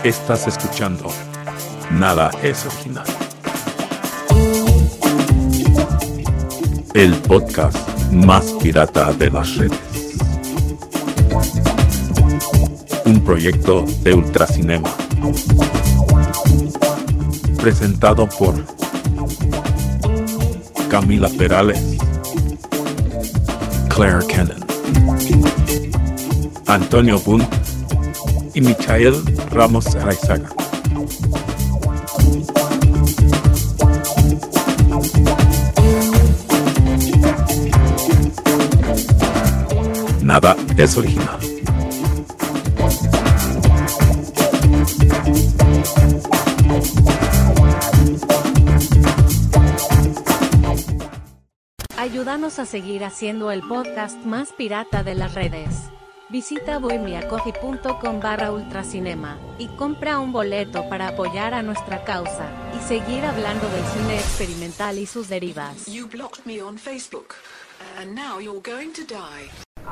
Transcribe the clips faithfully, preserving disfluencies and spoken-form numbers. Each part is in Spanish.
Estás escuchando Nada es Original, el podcast más pirata de las redes. Un proyecto de Ultracinema, presentado por Camila Perales, Claire Cannon, Antonio Bunt y Michael Ramos Araizaga. Nada es original. Ayúdanos a seguir haciendo el podcast más pirata de las redes. Visita bohemiacoffee.com barra ultracinema y compra un boleto para apoyar a nuestra causa y seguir hablando del cine experimental y sus derivas. You blocked me on Facebook, and now you're going to die.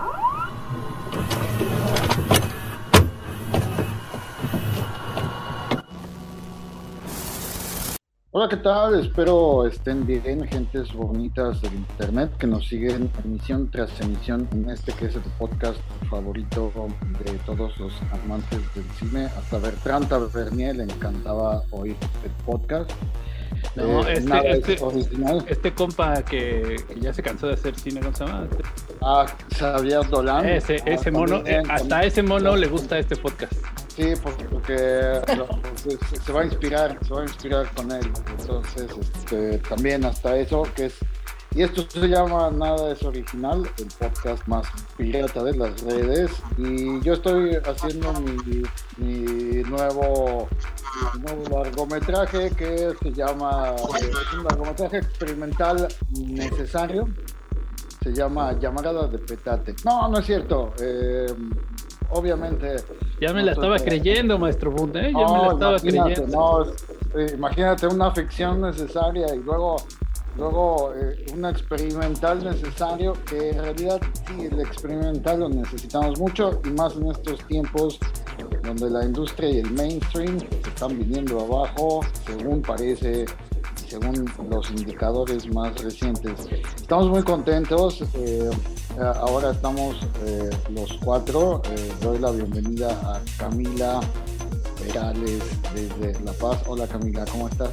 Hola, ¿qué tal? Espero estén bien, gentes bonitas del internet que nos siguen emisión tras emisión en este que es el podcast favorito de todos los amantes del cine. Hasta Bertrand Tavernier le encantaba oír el podcast. No, eh, este, nada este, es original. este compa que, que ya se cansó de hacer cine, ¿cómo se llama? Ah, Xavier Dolan. Ese, ese ah, mono, también, eh, hasta también. ese mono le gusta este podcast. Sí, porque, porque lo- se, se va a inspirar, se va a inspirar con él. Entonces, este, también hasta eso, que es, y esto se llama Nada es Original, el podcast más pirata de las redes. Y yo estoy haciendo mi, mi nuevo, mi nuevo largometraje que se llama, eh, es un largometraje experimental necesario. Se llama Llamarada de Petate. No, no es cierto. Eh, obviamente. Ya me no la estaba estoy- creyendo, maestro Bunt, ¿eh? Ya me no, la estaba imagínate, creyendo. no, es- eh, imagínate una ficción necesaria y luego, luego eh, un experimental necesario, que en realidad sí, el experimental lo necesitamos mucho y más en estos tiempos donde la industria y el mainstream se están viniendo abajo, según parece, según los indicadores más recientes. Estamos muy contentos. eh, ahora estamos eh, los cuatro. Eh, doy la bienvenida a Camila Perales desde La Paz. Hola Camila, ¿cómo estás?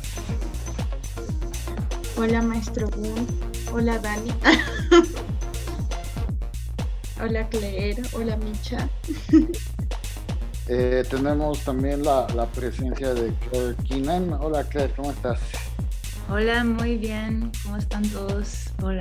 Hola maestro Boom, hola Dani, hola Claire, hola Micha. Eh, tenemos también la, la presencia de Claire Keenan. Hola Claire, ¿cómo estás? Hola, muy bien. ¿Cómo están todos? Hola.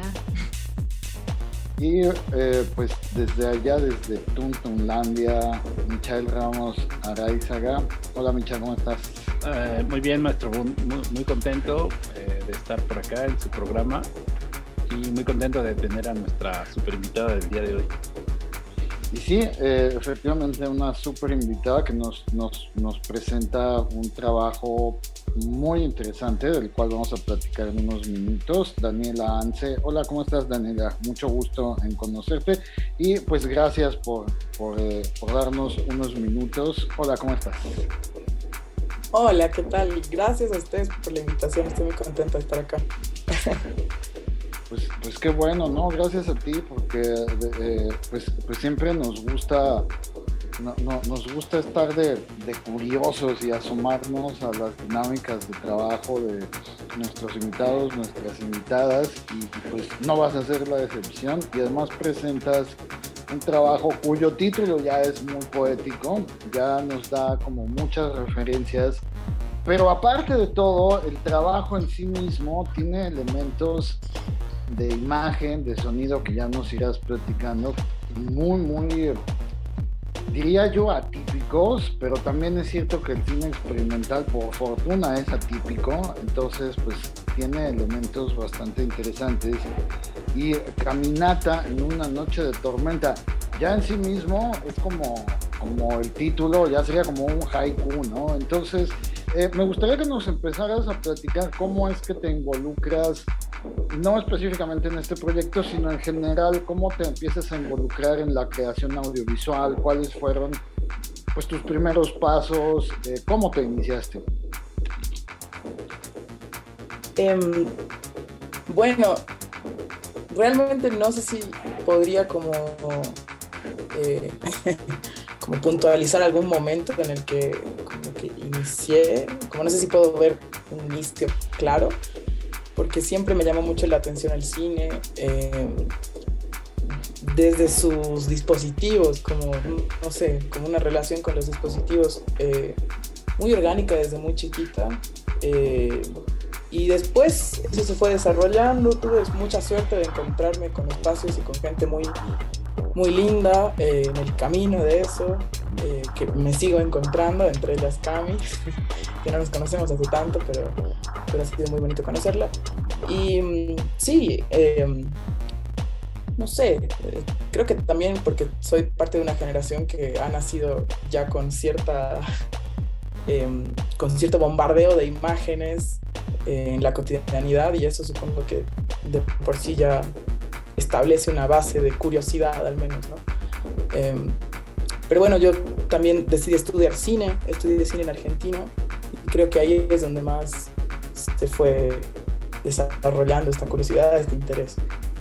Y eh, pues desde allá, desde Tuntunlandia, Michael Ramos Araizaga. Hola Michael, ¿cómo estás? Eh, muy bien, maestro Bunt, muy, muy contento eh, de estar por acá en su programa y muy contento de tener a nuestra super invitada del día de hoy. Y sí, eh, efectivamente una súper invitada que nos, nos, nos presenta un trabajo muy interesante del cual vamos a platicar en unos minutos. Daniela Anse. Hola, ¿cómo estás, Daniela? Mucho gusto en conocerte y pues gracias por, por, eh, por darnos unos minutos. Hola, ¿cómo estás? Hola, ¿qué tal? Gracias a ustedes por la invitación, estoy muy contenta de estar acá. Pues, pues qué bueno, ¿no? Gracias a ti porque eh, pues, pues siempre nos gusta no, no, nos gusta estar de, de curiosos y asomarnos a las dinámicas de trabajo de pues, nuestros invitados, nuestras invitadas y, y pues no vas a ser la excepción y además presentas un trabajo cuyo título ya es muy poético, ya nos da como muchas referencias, pero aparte de todo, el trabajo en sí mismo tiene elementos de imagen, de sonido que ya nos irás platicando, muy, muy, diría yo, atípicos, pero también es cierto que el cine experimental, por fortuna, es atípico, entonces, pues, tiene elementos bastante interesantes. Y Caminata en una noche de tormenta, ya en sí mismo es como, como el título, ya sería como un haiku, ¿no? Entonces, eh, me gustaría que nos empezaras a platicar cómo es que te involucras, no específicamente en este proyecto, sino en general, cómo te empiezas a involucrar en la creación audiovisual, cuáles fueron pues tus primeros pasos, eh, ¿cómo te iniciaste? Eh, bueno, realmente no sé si podría como, eh, como puntualizar algún momento en el que, como que inicié, como no sé si puedo ver un inicio claro, porque siempre me llamó mucho la atención el cine, eh, desde sus dispositivos, como, no sé, como una relación con los dispositivos eh, muy orgánica desde muy chiquita. Eh, y después eso se fue desarrollando, tuve mucha suerte de encontrarme con espacios y con gente muy, muy linda eh, en el camino de eso, eh, que me sigo encontrando, entre ellas Cami, que no nos conocemos hace tanto, pero, pero ha sido muy bonito conocerla. Y sí, eh, no sé, creo que también porque soy parte de una generación que ha nacido ya con cierta eh, con cierto bombardeo de imágenes eh, en la cotidianidad, y eso supongo que de por sí ya establece una base de curiosidad al menos, ¿no? Eh, pero bueno, yo también decidí estudiar cine, estudié cine en Argentina, y creo que ahí es donde más se fue desarrollando esta curiosidad, este interés.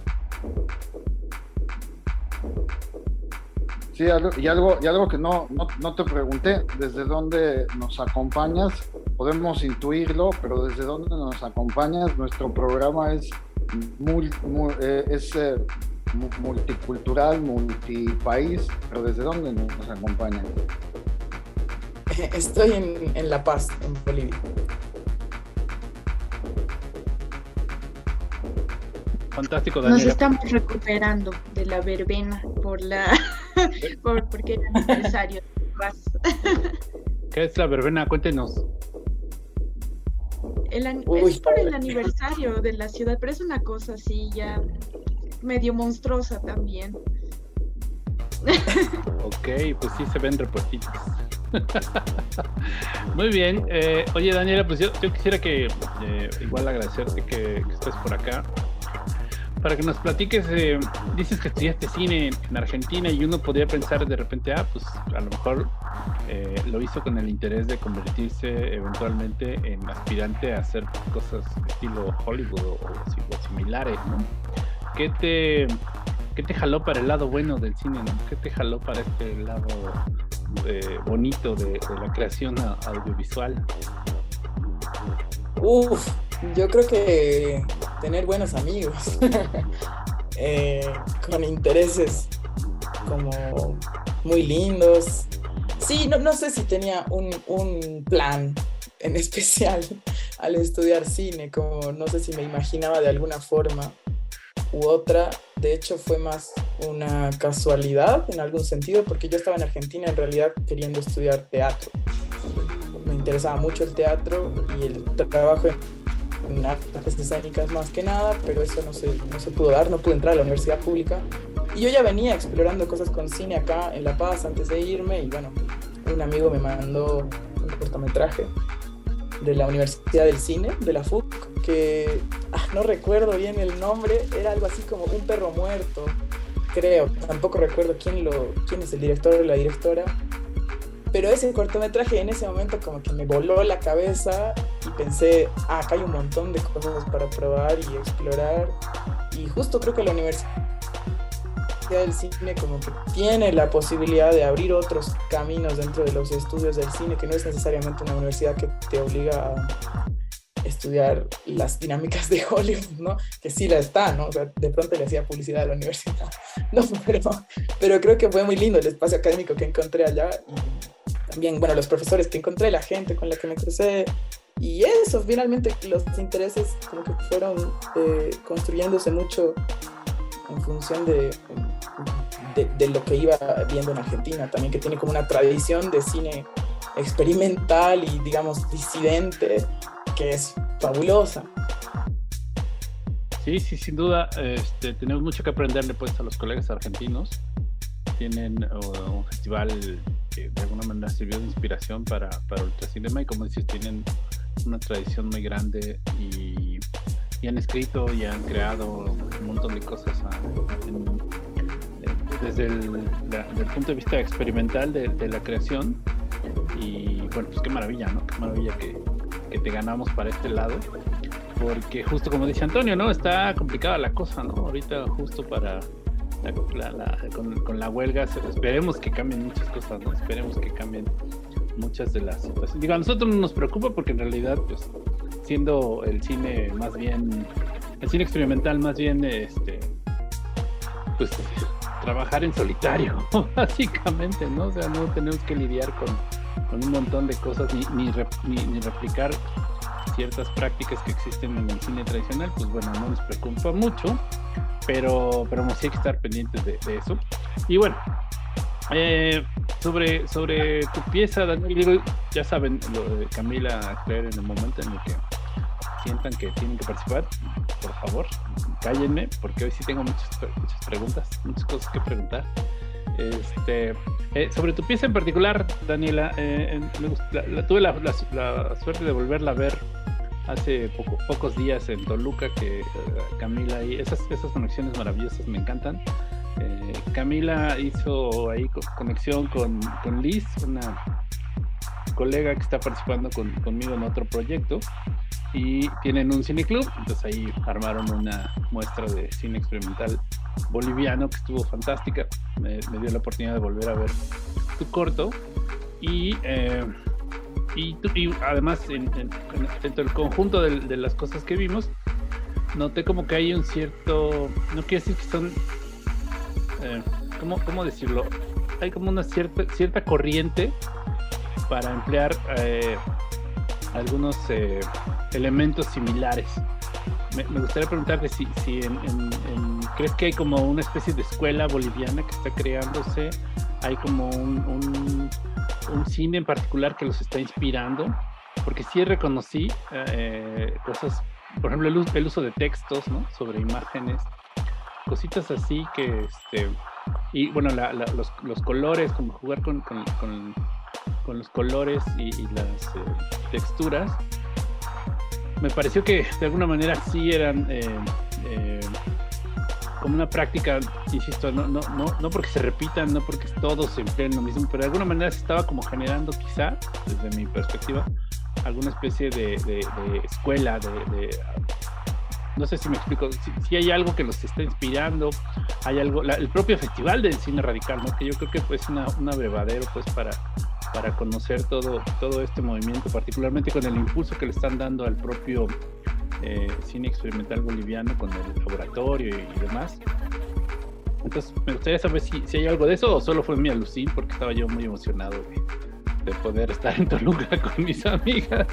Sí, y algo, y algo que no, no, no te pregunté, ¿desde dónde nos acompañas? Podemos intuirlo, pero ¿desde dónde nos acompañas? Nuestro programa es, muy, muy, eh, es eh, multicultural, multipaís, pero ¿desde dónde nos acompañas? Estoy en, en La Paz, en Bolivia. Fantástico, Daniela. Nos estamos recuperando de la verbena por la por, porque era aniversario de Paz. ¿Qué es la verbena? Cuéntenos. El an- Uy, es por el aniversario de la ciudad, pero es una cosa así ya medio monstruosa también. Ok, pues sí se ven repuestitos. Muy bien. Eh, oye, Daniela, pues yo, yo quisiera que eh, igual agradecerte que, que estés por acá, para que nos platiques. Eh, dices que estudiaste cine en, en Argentina, y uno podría pensar de repente, ah, pues a lo mejor eh, lo hizo con el interés de convertirse eventualmente en aspirante a hacer cosas estilo Hollywood o, o similares, ¿no? ¿Qué te, qué te jaló para el lado bueno del cine, ¿no? ¿Qué te jaló para este lado eh, bonito de, de la creación audiovisual? Uf, yo creo que tener buenos amigos eh, con intereses como muy lindos. Sí, no, no sé si tenía un, un plan en especial al estudiar cine, como no sé si me imaginaba de alguna forma u otra. De hecho fue más una casualidad en algún sentido, porque yo estaba en Argentina en realidad queriendo estudiar teatro. Me interesaba mucho el teatro y el trabajo en artes escénicas más que nada, pero eso no se, no se pudo dar, no pude entrar a la universidad pública. Y yo ya venía explorando cosas con cine acá en La Paz antes de irme, y bueno, un amigo me mandó un cortometraje de la Universidad del Cine, de la F U C, que ah, no recuerdo bien el nombre, era algo así como Un perro muerto, creo, tampoco recuerdo quién, lo, quién es el director o la directora, pero ese cortometraje en ese momento como que me voló la cabeza y pensé, ah, acá hay un montón de cosas para probar y explorar, y justo creo que la Universidad del Cine como que tiene la posibilidad de abrir otros caminos dentro de los estudios del cine, que no es necesariamente una universidad que te obliga a estudiar las dinámicas de Hollywood, ¿no? Que sí la está, ¿no? O sea, de pronto le hacía publicidad a la universidad. No, pero, pero creo que fue muy lindo el espacio académico que encontré allá, y también, bueno, los profesores que encontré, la gente con la que me crucé, y eso, finalmente los intereses como que fueron eh, construyéndose mucho en función de, de, de lo que iba viendo en Argentina, también, que tiene como una tradición de cine experimental y, digamos, disidente, que es fabulosa. Sí, sí, sin duda. Este, tenemos mucho que aprenderle pues a los colegas argentinos. Tienen uh, un festival que de alguna manera sirvió de inspiración para, para Ultracinema, y como dices, tienen una tradición muy grande, y y han escrito y han creado un montón de cosas a, en, desde el la, del punto de vista experimental de, de la creación. Y bueno, pues qué maravilla, ¿no? Qué maravilla que, que te ganamos para este lado. Porque justo como dice Antonio, ¿no? Está complicada la cosa, ¿no? Ahorita justo para la, la, la, con, con la huelga, esperemos que cambien muchas cosas, ¿no? Esperemos que cambien muchas de las situaciones. Digo, a nosotros no nos preocupa porque en realidad, pues, siendo el cine más bien, el cine experimental más bien, este, pues, trabajar en solitario, básicamente, ¿no? O sea, no tenemos que lidiar con, con un montón de cosas ni, ni, ni, ni replicar ciertas prácticas que existen en el cine tradicional, pues bueno, no nos preocupa mucho, pero, pero sí hay que estar pendientes de, de eso. Y bueno, eh, sobre, sobre tu pieza, Daniel, digo, ya saben, lo de Camila Claire, en el momento en el que sientan que tienen que participar, por favor, cállenme, porque hoy sí tengo muchas, muchas preguntas, muchas cosas que preguntar. Este, eh, sobre tu pieza en particular, Daniela, eh, me gusta, la, la, tuve la, la, la suerte de volverla a ver hace poco, pocos días en Toluca, que uh, Camila y esas, esas conexiones maravillosas me encantan. Eh, Camila hizo ahí co- conexión con, con Liz, una colega que está participando con, conmigo en otro proyecto, y tienen un cineclub, entonces ahí armaron una muestra de cine experimental boliviano que estuvo fantástica. Me, me dio la oportunidad de volver a ver tu corto y, eh, y, tu, y además en, en, en, dentro del conjunto de, de las cosas que vimos, noté como que hay un cierto, no quiero decir que son, eh, ¿cómo, cómo decirlo? Hay como una cierta, cierta corriente para emplear eh, algunos eh, elementos similares. Me, me gustaría preguntarte si, si en, en, en, ¿crees que hay como una especie de escuela boliviana que está creándose? ¿Hay como un, un, un cine en particular que los está inspirando? Porque sí reconocí eh, cosas, por ejemplo, el, el uso de textos, ¿no? Sobre imágenes, cositas así que, este, y bueno, la, la, los, los colores, como jugar con, con, con, con los colores y, y las eh, texturas. Me pareció que de alguna manera sí eran eh, eh, como una práctica, insisto, no, no, no, no porque se repitan, no porque todos se empleen lo mismo, pero de alguna manera se estaba como generando, quizá, desde mi perspectiva, alguna especie de, de, de escuela, de, de, no sé si me explico, si, si hay algo que los está inspirando, hay algo, la, el propio Festival del Cine Radical, ¿no? Que yo creo que es pues, una, un abrevadero pues para... para conocer todo, todo este movimiento, particularmente con el impulso que le están dando al propio eh, cine experimental boliviano con el laboratorio y, y demás. Entonces me gustaría saber si, si hay algo de eso o solo fue mi alucín, porque estaba yo muy emocionado de, de poder estar en Toluca con mis amigas.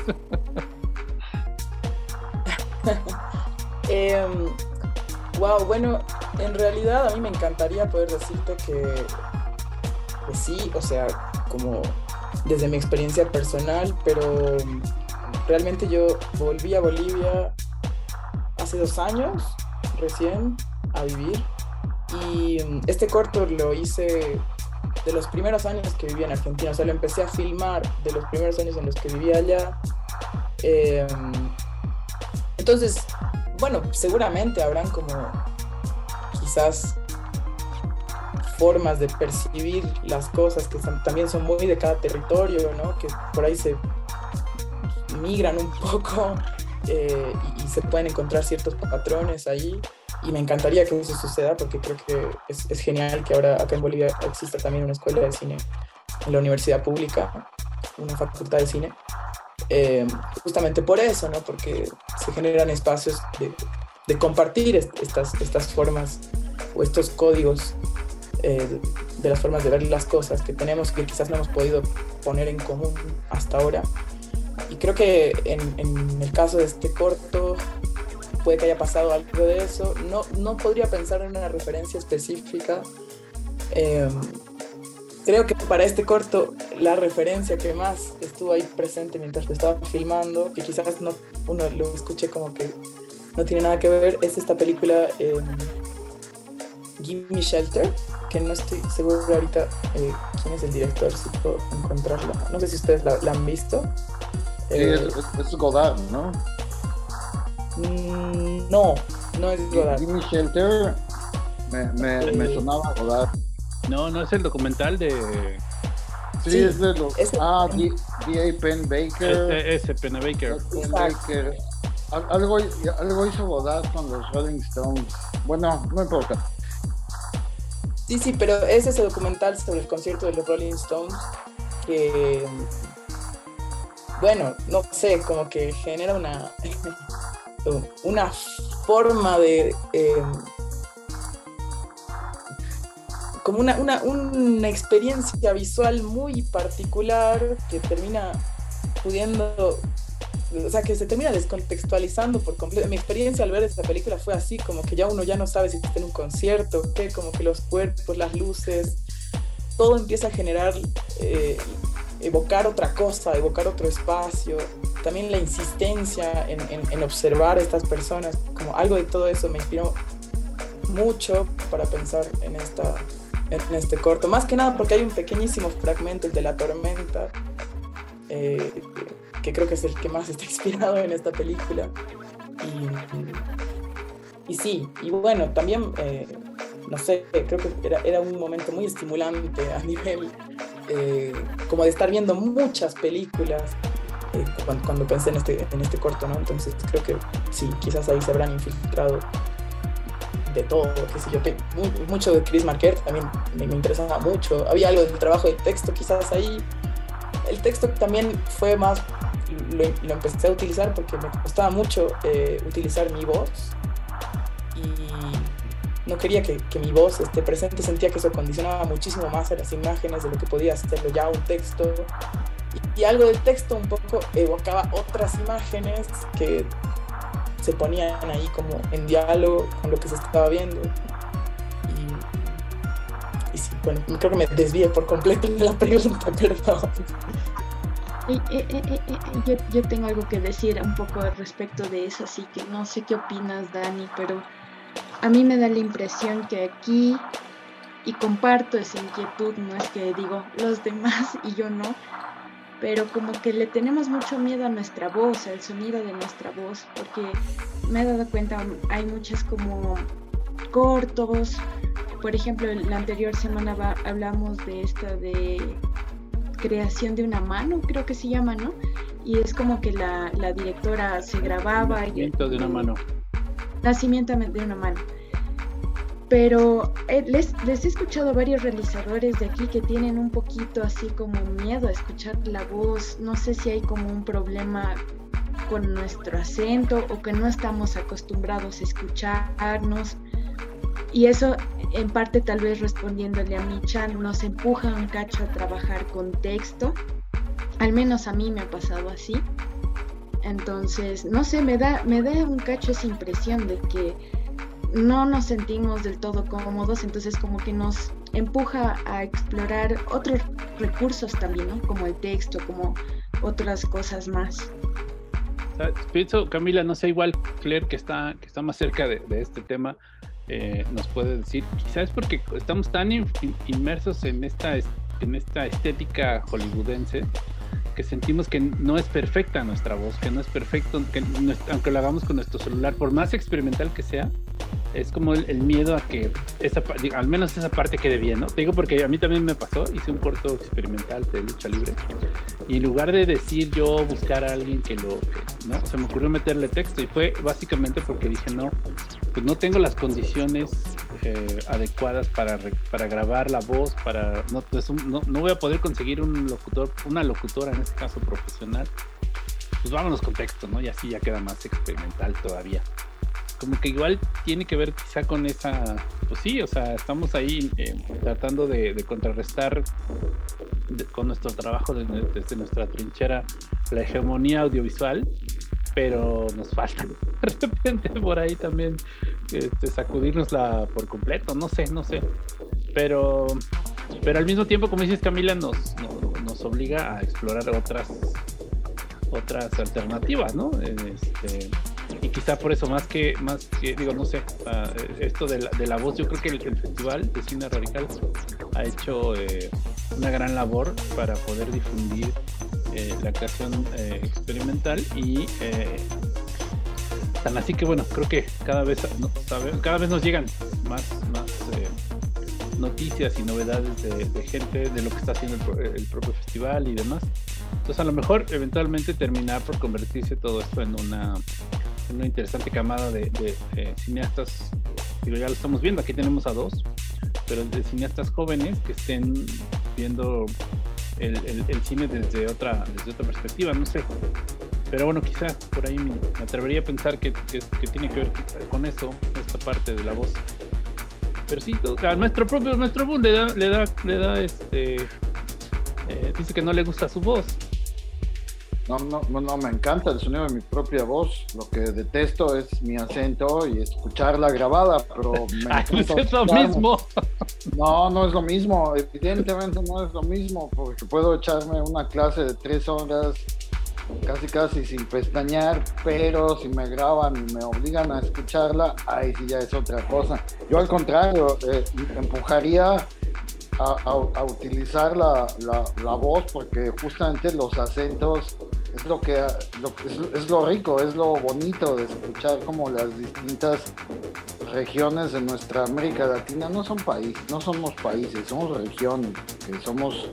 eh, wow, bueno, en realidad a mí me encantaría poder decirte que, que sí, o sea, como desde mi experiencia personal, pero realmente yo volví a Bolivia hace dos años recién a vivir, y este corto lo hice de los primeros años que viví en Argentina, o sea, lo empecé a filmar de los primeros años en los que vivía allá. Eh, entonces, bueno, seguramente habrán como quizás formas de percibir las cosas que son, también son muy de cada territorio, ¿no? Que por ahí se migran un poco eh, y, y se pueden encontrar ciertos patrones ahí, y me encantaría que eso suceda porque creo que es, es genial que ahora acá en Bolivia exista también una escuela de cine en la universidad pública, una facultad de cine, eh, justamente por eso, ¿no? Porque se generan espacios de, de compartir estas, estas formas o estos códigos Eh, de las formas de ver las cosas que tenemos, que quizás no hemos podido poner en común hasta ahora. Y creo que en, en el caso de este corto puede que haya pasado algo de eso. No, no podría pensar en una referencia específica. Eh, creo que para este corto la referencia que más estuvo ahí presente mientras lo estaba filmando, que quizás no, uno lo escuché como que no tiene nada que ver, es esta película eh, Give Me Shelter, que no estoy seguro ahorita eh, quién es el director, si puedo encontrarla. No sé si ustedes la, la han visto. Sí, eh, es, es Godard, ¿no? Mm, no, no es Godard. Give Me Shelter me, me, sí. me sonaba Godard. No, no es el documental de... Sí, Sí, es de los... ese- Ah, D A. Penn Baker. Ese, ese Penn Baker. Penn Exacto. Baker. Al- Algo, algo hizo Godard con los Rolling Stones. Bueno, no importa. Sí, sí, pero es ese documental sobre el concierto de los Rolling Stones que, bueno, no sé, como que genera una, una forma de... eh, como una, una, una experiencia visual muy particular que termina pudiendo, o sea, que se termina descontextualizando por completo. Mi experiencia al ver esta película fue así, como que ya uno ya no sabe si está en un concierto, ¿qué? Como que los cuerpos, las luces, todo empieza a generar, eh, evocar otra cosa, evocar otro espacio. También la insistencia en, en, en observar a estas personas, como algo de todo eso me inspiró mucho para pensar en esta... en este corto, más que nada porque hay un pequeñísimo fragmento, el de la tormenta, eh, que creo que es el que más está inspirado en esta película. Y, y sí, y bueno, también, eh, no sé, creo que era, era un momento muy estimulante a nivel, eh, como de estar viendo muchas películas, eh, cuando, cuando pensé en este, en este corto, ¿no? Entonces creo que sí, quizás ahí se habrán infiltrado de todo, qué sé yo, que mucho de Chris Marquette también me, me interesaba mucho. Había algo del trabajo del texto quizás ahí. El texto también fue más, lo, lo empecé a utilizar porque me costaba mucho eh, utilizar mi voz y no quería que, que mi voz esté presente. Sentía que eso condicionaba muchísimo más a las imágenes de lo que podía hacerlo ya un texto, y, y algo del texto un poco evocaba otras imágenes que se ponían ahí como en diálogo con lo que se estaba viendo. Y, y sí, bueno, creo que me desvié por completo de la pregunta, perdón. Eh, eh, eh, eh, eh, yo, yo tengo algo que decir un poco al respecto de eso, así que no sé qué opinas, Dani, pero a mí me da la impresión que aquí, y comparto esa inquietud, no es que digo los demás y yo no, pero como que le tenemos mucho miedo a nuestra voz, al sonido de nuestra voz, porque me he dado cuenta, hay muchas como cortos. Por ejemplo, la anterior semana va, hablamos de esta de creación de una mano, creo que se llama, ¿no? Y es como que la, la directora se grababa. Nacimiento de una mano. Nacimiento de una mano. Pero eh, les, les he escuchado a varios realizadores de aquí que tienen un poquito así como miedo a escuchar la voz. No sé si hay como un problema con nuestro acento o que no estamos acostumbrados a escucharnos. Y eso, en parte, tal vez respondiéndole a Micha, nos empuja un cacho a trabajar con texto. Al menos a mí me ha pasado así. Entonces, no sé, me da, me da un cacho esa impresión de que no nos sentimos del todo cómodos, entonces como que nos empuja a explorar otros recursos también, ¿no? Como el texto, como otras cosas más. Pienso, Camila, no sé, igual Claire, que está, que está más cerca de, de este tema, eh, nos puede decir, quizás porque estamos tan in, inmersos en esta, en esta estética hollywoodense, que sentimos que no es perfecta nuestra voz, que no es perfecto, que no, aunque lo hagamos con nuestro celular, por más experimental que sea, es como el, el miedo a que esa, al menos esa parte quede bien, ¿no? Te digo porque a mí también me pasó, hice un corto experimental de lucha libre y en lugar de decir yo buscar a alguien que lo, ¿no? Se me ocurrió meterle texto y fue básicamente porque dije no, pues no tengo las condiciones eh, adecuadas para, para grabar la voz, para no, pues un, no, no voy a poder conseguir un locutor, una locutora en este caso profesional, pues vámonos con texto, ¿no? Y así ya queda más experimental todavía. Como que igual tiene que ver quizá con esa, pues sí, o sea, estamos ahí eh, tratando de, de contrarrestar de, con nuestro trabajo de, de, desde nuestra trinchera la hegemonía audiovisual, pero nos falta de repente por ahí también este, sacudirnosla por completo, no sé, no sé, pero pero al mismo tiempo, como dices, Camila, nos, nos, nos obliga a explorar otras otras alternativas, ¿no? Este, y quizá por eso más que, más que digo, no sé, uh, esto de la, de la voz, yo creo que el, el Festival de Cine Radical ha hecho eh, una gran labor para poder difundir eh, la creación eh, experimental y eh, tan así que bueno, creo que cada vez no, sabe, cada vez nos llegan más, más, eh, noticias y novedades de, de gente, de lo que está haciendo el, el propio festival y demás. Entonces a lo mejor eventualmente terminar por convertirse todo esto en una, en una interesante camada de, de, de cineastas. Digo, ya lo estamos viendo, aquí tenemos a dos, pero de cineastas jóvenes que estén viendo el, el, el cine desde otra, desde otra perspectiva, no sé. Pero bueno, quizás por ahí me, me atrevería a pensar que, que, que tiene que ver con eso, esta parte de la voz. Pero sí, a nuestro propio, nuestro boom le da, le da, le da este, eh, dice que no le gusta su voz. No, no, no, me encanta el sonido de mi propia voz. Lo que detesto es mi acento y escucharla grabada, pero me Ay, encanta. Es lo mismo. No, no es lo mismo. Evidentemente no es lo mismo, porque puedo echarme una clase de tres horas casi casi sin pestañear, pero si me graban y me obligan a escucharla, ahí sí ya es otra cosa. Yo al contrario, eh, empujaría a, a, a utilizar la, la, la voz, porque justamente los acentos es lo que lo, es, es lo rico, es lo bonito de escuchar como las distintas regiones de nuestra América Latina no son países, no somos países, somos regiones, que somos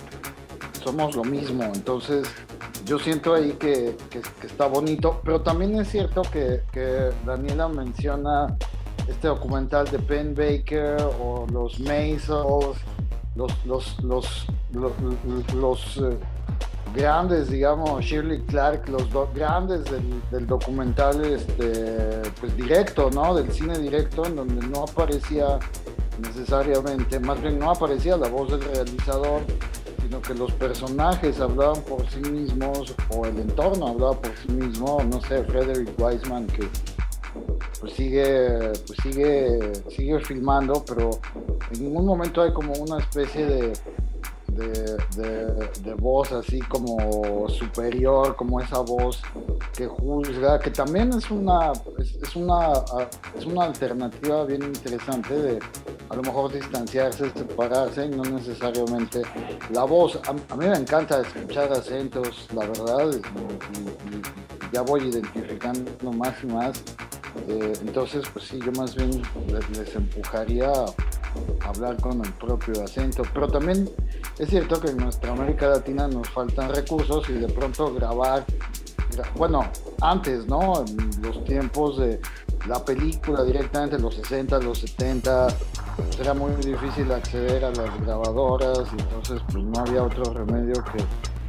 somos lo mismo. Entonces yo siento ahí que, que, que está bonito, pero también es cierto que, que Daniela menciona este documental de Ben Baker o los Maisels, los los los los, los, los eh, grandes, digamos, Shirley Clark, los dos grandes del, del documental este, pues directo, ¿no? Del cine directo, en donde no aparecía necesariamente, más bien no aparecía la voz del realizador, sino que los personajes hablaban por sí mismos, o el entorno hablaba por sí mismo. No sé, Frederick Wiseman, que pues sigue, pues sigue, sigue filmando, pero en ningún momento hay como una especie de De, de, de voz así como superior, como esa voz que juzga, que también es una es, es una es una alternativa bien interesante de a lo mejor distanciarse, separarse y no necesariamente la voz. A, a mí me encanta escuchar acentos, la verdad, y, y, y ya voy identificando más y más. Eh, entonces, pues sí, yo más bien les, les empujaría a hablar con el propio acento, pero también es cierto que en nuestra América Latina nos faltan recursos y de pronto grabar, gra- bueno, antes, ¿no? En los tiempos de la película directamente, los sesenta, los setenta, pues era muy difícil acceder a las grabadoras y entonces pues no había otro remedio que,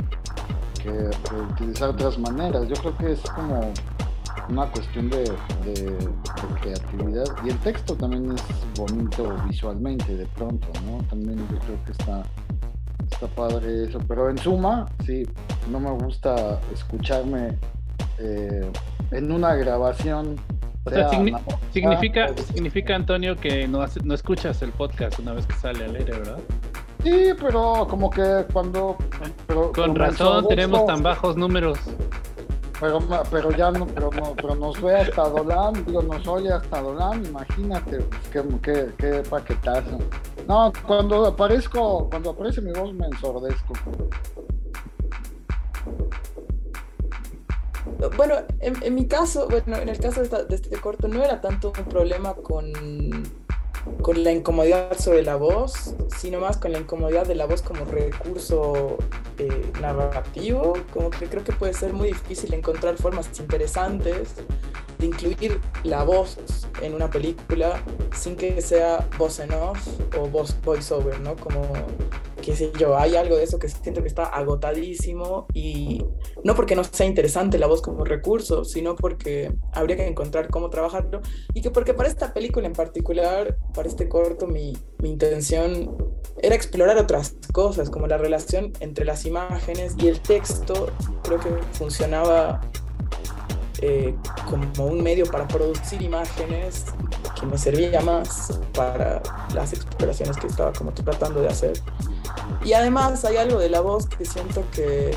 que, que utilizar otras maneras. Yo creo que es como una cuestión de, de, de creatividad, y el texto también es bonito visualmente de pronto, ¿no? También yo creo que está, está padre eso, pero en suma, sí, no me gusta escucharme eh, en una grabación. O sea, signi- una... significa, significa, Antonio, que no, hace, no escuchas el podcast una vez que sale al aire, ¿verdad? Sí, pero como que cuando... Pero, Con pero razón tenemos esto... tan bajos números. Pero, pero ya no, pero, no, pero nos ve hasta Dolan, digo, nos oye hasta Dolan, imagínate, pues, qué, qué, qué paquetazo. No, cuando aparezco, cuando aparece mi voz me ensordezco. Bueno, en, en mi caso, bueno, en el caso de, esta, de este corto no era tanto un problema con, con la incomodidad sobre la voz, sino más con la incomodidad de la voz como recurso eh, narrativo. Como que creo que puede ser muy difícil encontrar formas interesantes de incluir la voz en una película sin que sea voz en off o voz voiceover, ¿no? Como, qué sé yo, hay algo de eso que siento que está agotadísimo, y no porque no sea interesante la voz como recurso, sino porque habría que encontrar cómo trabajarlo, y que porque para esta película en particular, para este corto, mi, mi intención era explorar otras cosas, como la relación entre las imágenes y el texto. Creo que funcionaba Eh, como un medio para producir imágenes que me servía más para las exploraciones que estaba como tratando de hacer. Y además hay algo de la voz que siento que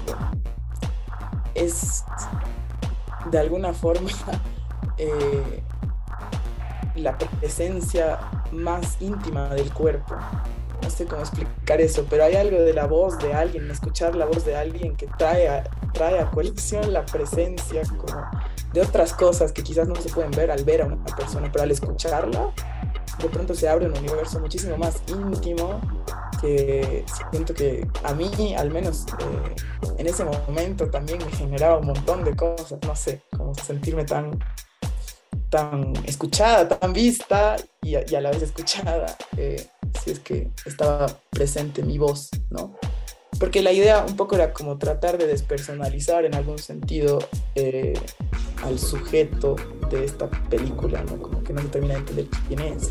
es de alguna forma eh, la presencia más íntima del cuerpo. No sé cómo explicar eso, pero hay algo de la voz de alguien, escuchar la voz de alguien que trae a, trae a colección la presencia como de otras cosas que quizás no se pueden ver al ver a una persona, pero al escucharla de pronto se abre un universo muchísimo más íntimo que siento que a mí, al menos eh, en ese momento, también me generaba un montón de cosas, no sé, como sentirme tan, tan escuchada, tan vista y a, y a la vez escuchada, eh, si es que estaba presente mi voz, ¿no? Porque la idea un poco era como tratar de despersonalizar en algún sentido eh, al sujeto de esta película, ¿no? Como que no se termina de entender quién es,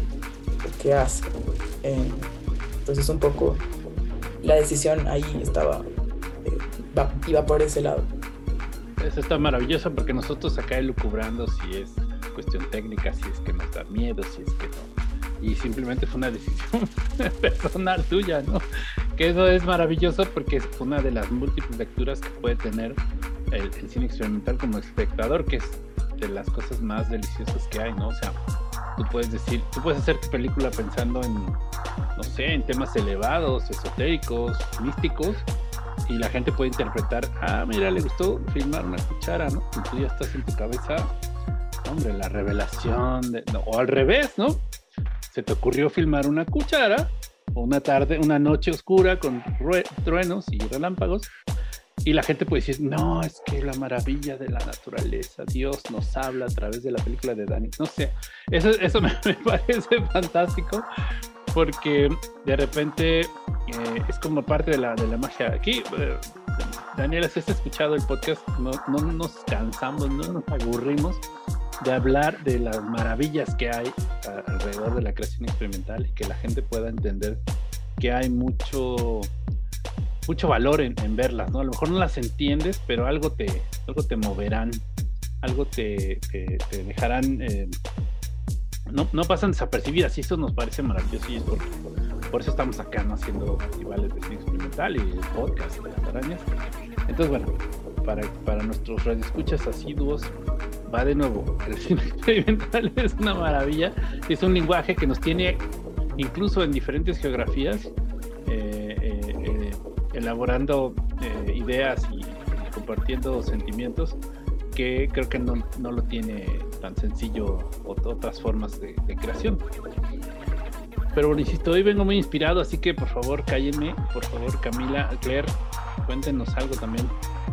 o qué hace. Eh, entonces un poco la decisión ahí estaba, eh, va, iba por ese lado. Eso está maravilloso porque nosotros acá elucubrando si es cuestión técnica, si es que nos da miedo, si es que no. Y simplemente fue una decisión personal tuya, ¿no? Que eso es maravilloso porque es una de las múltiples lecturas que puede tener el, el cine experimental como espectador, que es de las cosas más deliciosas que hay, ¿no? O sea, tú puedes decir, tú puedes hacer tu película pensando en, no sé, en temas elevados, esotéricos, místicos, y la gente puede interpretar, ah, mira, le gustó filmar una cuchara, ¿no? Y tú ya estás en tu cabeza, hombre, la revelación, de, no, o al revés, ¿no? Se te ocurrió filmar una cuchara, o una tarde, una noche oscura con rue- truenos y relámpagos, y la gente puede decir, no, es que la maravilla de la naturaleza, Dios nos habla a través de la película de Dani. No sé, eso, eso me, me parece fantástico, porque de repente eh, es como parte de la, de la magia. Aquí, eh, Daniela, si has escuchado el podcast, no, no nos cansamos, no nos aburrimos de hablar de las maravillas que hay a, alrededor de la creación experimental y que la gente pueda entender que hay mucho... mucho valor en, en verlas, ¿no? A lo mejor no las entiendes, pero algo te, algo te moverán, algo te, te, te dejarán, eh, no, no pasan desapercibidas, y eso nos parece maravilloso, y es por, por eso estamos acá, ¿no? Haciendo festivales de cine experimental y el podcast de las arañas. Entonces, bueno, para, para nuestros radioescuchas asiduos, va de nuevo, el cine experimental es una maravilla, es un lenguaje que nos tiene incluso en diferentes geografías, eh, eh, eh, elaborando eh, ideas y, y compartiendo sentimientos que creo que no, no lo tiene tan sencillo otras formas de, de creación. Pero bueno, insisto, hoy vengo muy inspirado, así que por favor cállenme, por favor Camila, Claire, cuéntenos algo también.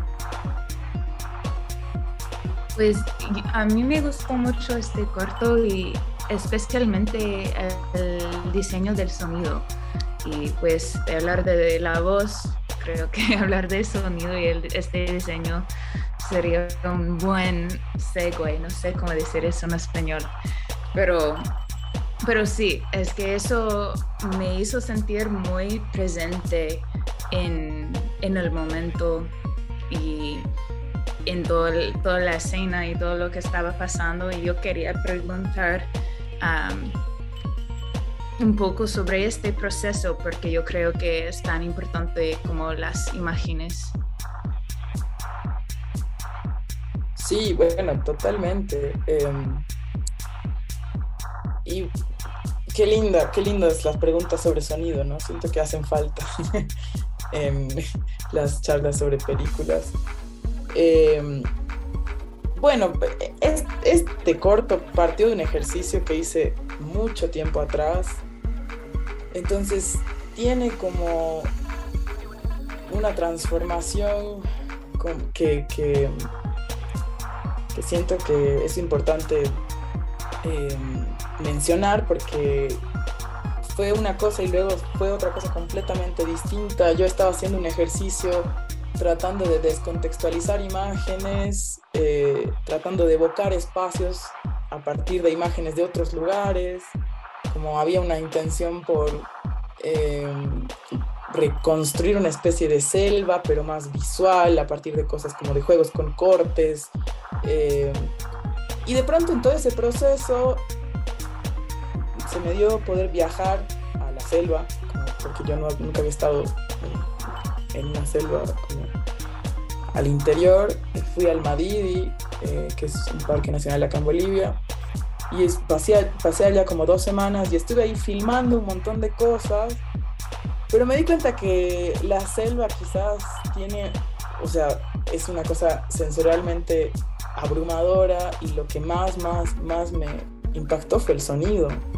Pues a mí me gustó mucho este corto y especialmente el diseño del sonido. Y pues de hablar de la voz, creo que hablar de sonido y el, este diseño sería un buen segue, no sé cómo decir eso en español, pero, pero sí, es que eso me hizo sentir muy presente en, en el momento y en todo el, toda la escena y todo lo que estaba pasando, y yo quería preguntar um, un poco sobre este proceso, porque yo creo que es tan importante como las imágenes. Sí, bueno, totalmente. Eh, y qué linda, qué lindas las preguntas sobre sonido, ¿no? Siento que hacen falta en las charlas sobre películas. Eh, bueno, es, este corto partió de un ejercicio que hice mucho tiempo atrás, entonces tiene como una transformación que, que, que siento que es importante eh, mencionar, porque fue una cosa y luego fue otra cosa completamente distinta. Yo estaba haciendo un ejercicio tratando de descontextualizar imágenes, eh, tratando de evocar espacios a partir de imágenes de otros lugares, como había una intención por eh, reconstruir una especie de selva, pero más visual, a partir de cosas como de juegos con cortes. Eh, y de pronto en todo ese proceso se me dio poder viajar a la selva, como, porque yo no, nunca había estado en, en una selva como al interior. Fui al Madidi, eh, que es un parque nacional acá en Bolivia, y es, pasé, pasé allá como dos semanas y estuve ahí filmando un montón de cosas, pero me di cuenta que la selva quizás tiene, o sea, es una cosa sensorialmente abrumadora, y lo que más, más, más me impactó fue el sonido.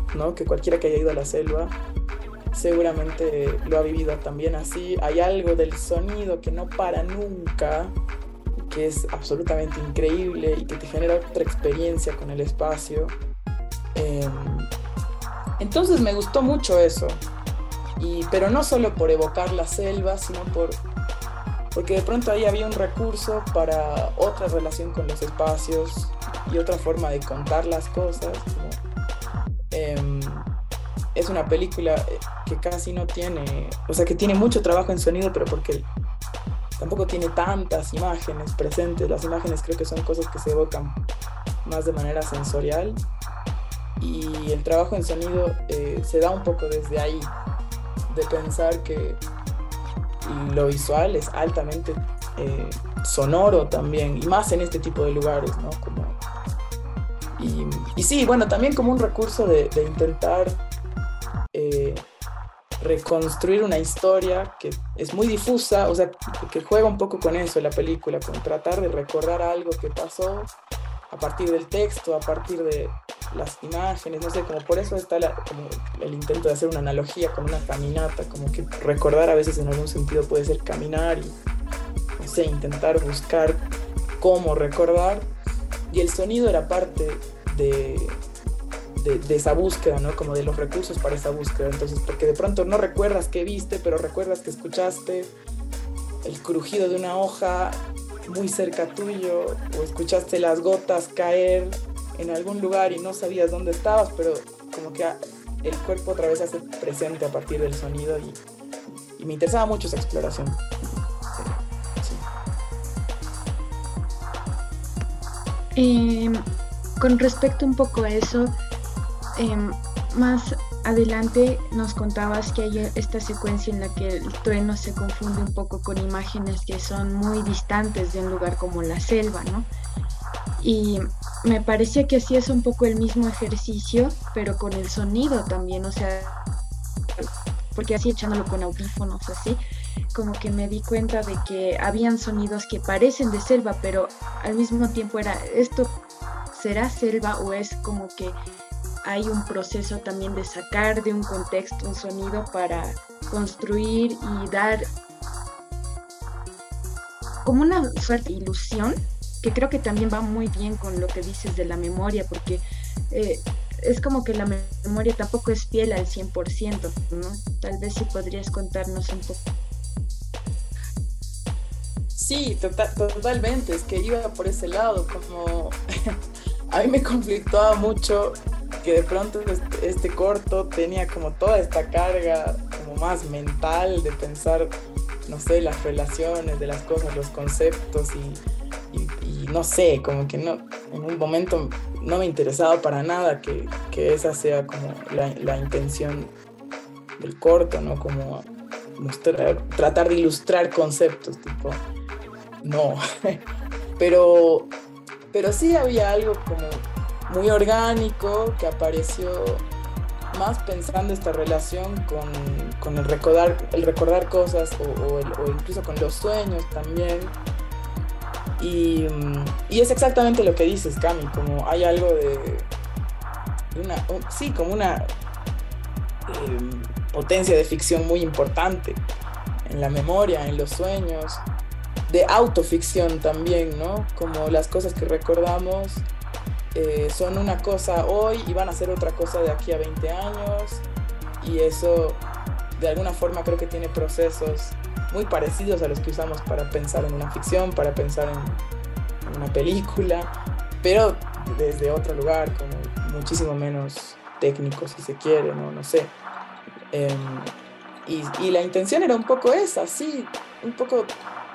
¿no? Que cualquiera que haya ido a la selva seguramente lo ha vivido también así. Hay algo del sonido que no para nunca, que es absolutamente increíble y que te genera otra experiencia con el espacio. Eh, entonces me gustó mucho eso, y, pero no solo por evocar la selva, sino por, porque de pronto ahí había un recurso para otra relación con los espacios y otra forma de contar las cosas. Como, eh, es una película que casi no tiene, o sea, que tiene mucho trabajo en sonido, pero porque tampoco tiene tantas imágenes presentes. Las imágenes creo que son cosas que se evocan más de manera sensorial, y el trabajo en sonido eh, se da un poco desde ahí, de pensar que lo visual es altamente eh, sonoro también, y más en este tipo de lugares, ¿no? Como, y, y sí, bueno, también como un recurso de, de intentar eh, reconstruir una historia que es muy difusa, o sea, que juega un poco con eso la película, con tratar de recordar algo que pasó a partir del texto, a partir de las imágenes, no sé, como por eso está la, como el intento de hacer una analogía con una caminata, como que recordar a veces en algún sentido puede ser caminar y, no sé, intentar buscar cómo recordar, y el sonido era parte de, de, de esa búsqueda, ¿no? Como de los recursos para esa búsqueda. Entonces, porque de pronto no recuerdas qué viste, pero recuerdas que escuchaste el crujido de una hoja muy cerca tuyo, o escuchaste las gotas caer en algún lugar y no sabías dónde estabas, pero como que el cuerpo otra vez se hace presente a partir del sonido, y, y me interesaba mucho esa exploración. Sí. Eh, con respecto un poco a eso, eh, más adelante nos contabas que hay esta secuencia en la que el trueno se confunde un poco con imágenes que son muy distantes de un lugar como la selva, ¿no? Y me parecía que hacías un poco el mismo ejercicio, pero con el sonido también, o sea, porque así echándolo con audífonos, así, como que me di cuenta de que habían sonidos que parecen de selva, pero al mismo tiempo era, ¿esto será selva o es como que hay un proceso también de sacar de un contexto un sonido para construir y dar como una suerte de ilusión, que creo que también va muy bien con lo que dices de la memoria, porque eh, es como que la memoria tampoco es fiel al cien por ciento, ¿no? Tal vez si podrías contarnos un poco. Sí, total, totalmente, es que iba por ese lado, como a mí me conflictaba mucho que de pronto este, este corto tenía como toda esta carga como más mental de pensar, no sé, las relaciones de las cosas, los conceptos, y, y, y no sé, como que no, en un momento no me interesaba para nada que, que esa sea como la, la intención del corto, ¿no? Como mostrar, tratar de ilustrar conceptos, tipo, no, pero, pero sí había algo como muy orgánico que apareció más pensando esta relación con, con el recordar, el recordar cosas, o, o, el, o incluso con los sueños también. Y, y es exactamente lo que dices, Cami, como hay algo de, de una, un, sí, como una eh, potencia de ficción muy importante en la memoria, en los sueños, de autoficción también, ¿no? Como las cosas que recordamos eh, son una cosa hoy y van a ser otra cosa de aquí a veinte años, y eso de alguna forma creo que tiene procesos muy parecidos a los que usamos para pensar en una ficción, para pensar en, en una película, pero desde otro lugar, como muchísimo menos técnico, si se quiere, no, no sé. Eh, y, y la intención era un poco esa, sí, un poco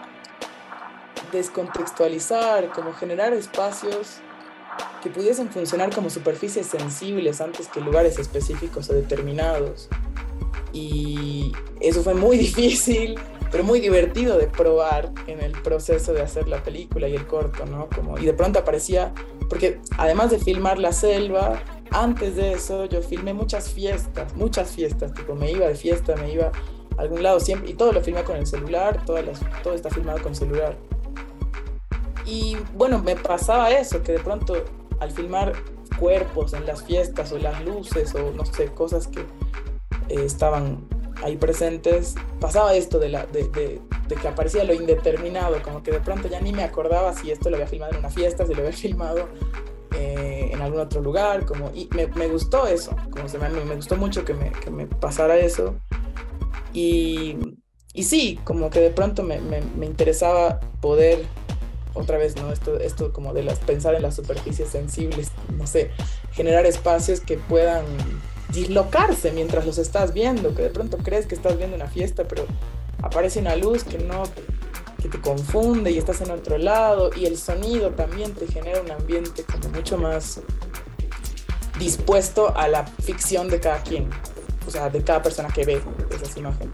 descontextualizar, como generar espacios que pudiesen funcionar como superficies sensibles antes que lugares específicos o determinados. Y eso fue muy difícil, pero muy divertido de probar en el proceso de hacer la película y el corto, ¿no? Como, y de pronto aparecía, porque además de filmar la selva, antes de eso yo filmé muchas fiestas, muchas fiestas, tipo me iba de fiesta, me iba a algún lado siempre, y todo lo filmé con el celular, todas las, todo está filmado con celular. Y bueno, me pasaba eso, que de pronto al filmar cuerpos en las fiestas o las luces o no sé, cosas que eh, estaban ahí presentes, pasaba esto de, la, de, de, de que aparecía lo indeterminado, como que de pronto ya ni me acordaba si esto lo había filmado en una fiesta, si lo había filmado eh, en algún otro lugar, como, y me, me gustó eso, como se me, me gustó mucho que me, que me pasara eso, y, y sí, como que de pronto me, me, me interesaba poder, otra vez, ¿no? Esto, esto como de las, pensar en las superficies sensibles, no sé, generar espacios que puedan dislocarse mientras los estás viendo, que de pronto crees que estás viendo una fiesta, pero aparece una luz que no, que te confunde y estás en otro lado, y el sonido también te genera un ambiente como mucho más dispuesto a la ficción de cada quien, o sea, de cada persona que ve esas imágenes.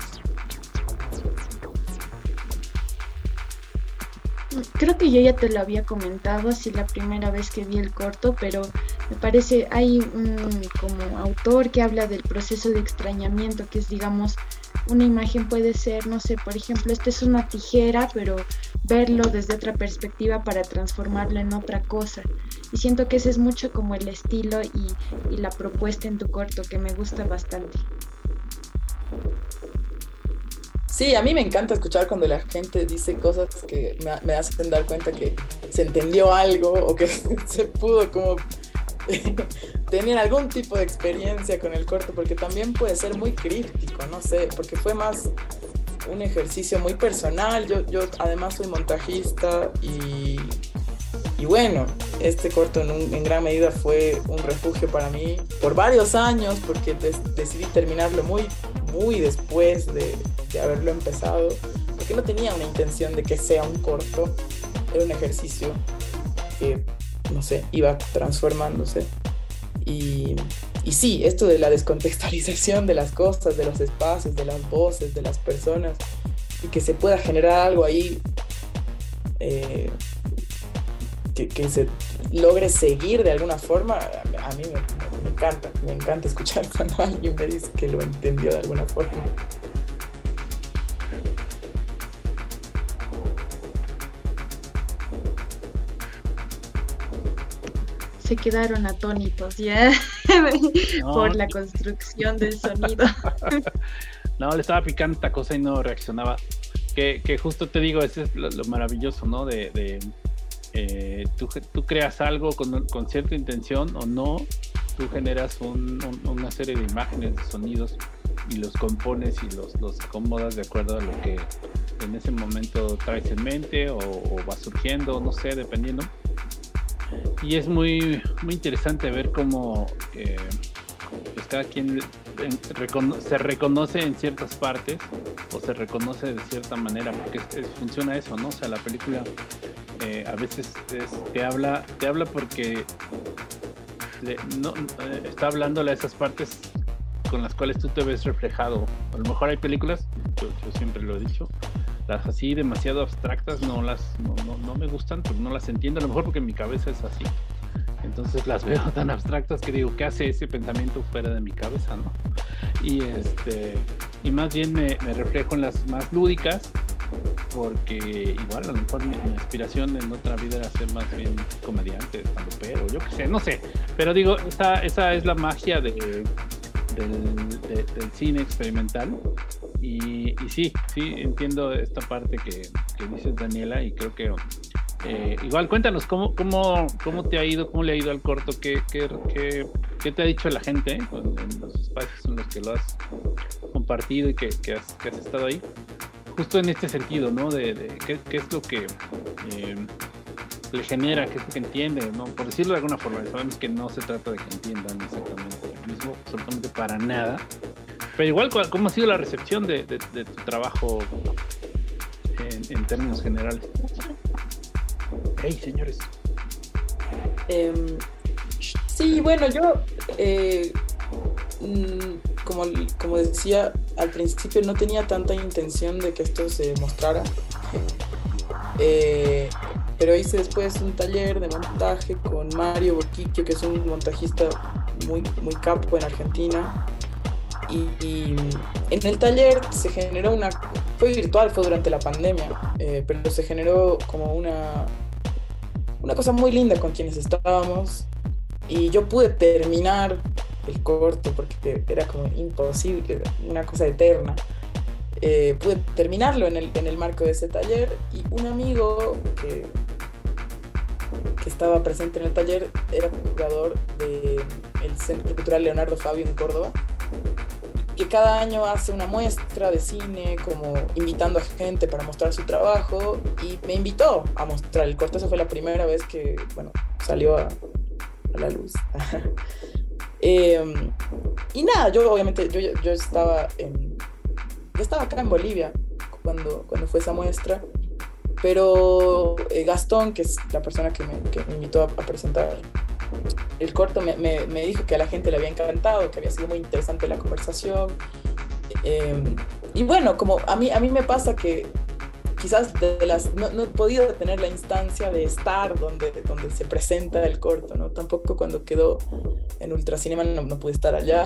Creo que yo ya te lo había comentado así la primera vez que vi el corto, pero me parece, hay un como autor que habla del proceso de extrañamiento, que es, digamos, una imagen puede ser, no sé, por ejemplo, esta es una tijera, pero verlo desde otra perspectiva para transformarlo en otra cosa. Y siento que ese es mucho como el estilo y, y la propuesta en tu corto, que me gusta bastante. Sí, a mí me encanta escuchar cuando la gente dice cosas que me, me hacen dar cuenta que se entendió algo o que se pudo como tener algún tipo de experiencia con el corto, porque también puede ser muy crítico, no sé, porque fue más un ejercicio muy personal. Yo, yo además soy montajista y, y bueno, este corto en, un, en gran medida fue un refugio para mí por varios años, porque des, decidí terminarlo muy, muy después de, de haberlo empezado, porque no tenía una intención de que sea un corto, era un ejercicio que, no sé, iba transformándose. Y, y sí, esto de la descontextualización de las cosas, de los espacios, de las voces, de las personas, y que se pueda generar algo ahí eh, que, que se logre seguir de alguna forma, a, a mí me, me encanta, me encanta escuchar cuando alguien me dice que lo entendió de alguna forma. Se quedaron atónitos ya no. Por la construcción del sonido. No, le estaba picando esta cosa y no reaccionaba. Que, que justo te digo, ese es lo, lo maravilloso, ¿no? De, de eh, tú, tú creas algo con, con cierta intención o no, tú generas un, un, una serie de imágenes, de sonidos, y los compones y los, los acomodas de acuerdo a lo que en ese momento traes en mente o, o va surgiendo, no sé, dependiendo. Y es muy, muy interesante ver cómo eh, pues cada quien en, recono- se reconoce en ciertas partes o se reconoce de cierta manera, porque es, es, funciona eso, ¿no? O sea, la película eh, a veces es, te habla te habla porque le, no, eh, está hablándole a esas partes con las cuales tú te ves reflejado. A lo mejor hay películas, yo, yo siempre lo he dicho, las así demasiado abstractas no las no, no, no me gustan, porque no las entiendo, a lo mejor porque mi cabeza es así, entonces las veo tan abstractas que digo, ¿qué hace ese pensamiento fuera de mi cabeza, no? Y este y más bien me, me reflejo en las más lúdicas, porque igual a lo mejor mi, mi aspiración en otra vida era ser más bien comediante, estandopero, yo qué sé, no sé, pero digo, esa, esa es la magia de Del, de, del cine experimental. Y, y sí, sí, entiendo esta parte que, que dices, Daniela, y creo que eh, igual cuéntanos cómo, cómo, cómo te ha ido, cómo le ha ido al corto, qué, qué, qué, qué te ha dicho la gente eh, en los espacios en los que lo has compartido y que, que, has, que has estado ahí, justo en este sentido, ¿no? De, de qué, qué es lo que eh, le genera, qué es lo que entiende, ¿no? Por decirlo de alguna forma, sabemos que no se trata de que entiendan exactamente lo mismo, absolutamente para nada, pero igual, ¿cómo ha sido la recepción de, de, de tu trabajo en, en términos generales? Hey, señores. Eh, sí, bueno, yo, eh, como, como decía al principio, no tenía tanta intención de que esto se mostrara. Eh, pero hice después un taller de montaje con Mario Borquicchio, que es un montajista muy, muy capo en Argentina, y, y en el taller se generó una, fue virtual, fue durante la pandemia, eh, pero se generó como una, una cosa muy linda con quienes estábamos, y yo pude terminar el corto porque era como imposible, una cosa eterna. Eh, pude terminarlo en el, en el marco de ese taller, y un amigo que, que estaba presente en el taller era curador del Centro Cultural Leonardo Fabio en Córdoba, que cada año hace una muestra de cine, como invitando a gente para mostrar su trabajo, y me invitó a mostrar el corto. Esa fue la primera vez que, bueno, salió a, a la luz. eh, y nada, yo obviamente, yo, yo estaba en, yo estaba acá en Bolivia cuando, cuando fue esa muestra, pero eh, Gastón, que es la persona que me, que me invitó a, a presentar el corto, me, me, me dijo que a la gente le había encantado, que había sido muy interesante la conversación. Eh, y bueno, como a mí, a mí me pasa que quizás de las, no, no he podido tener la instancia de estar donde, donde se presenta el corto, ¿no? Tampoco cuando quedó en Ultracinema no, no pude estar allá.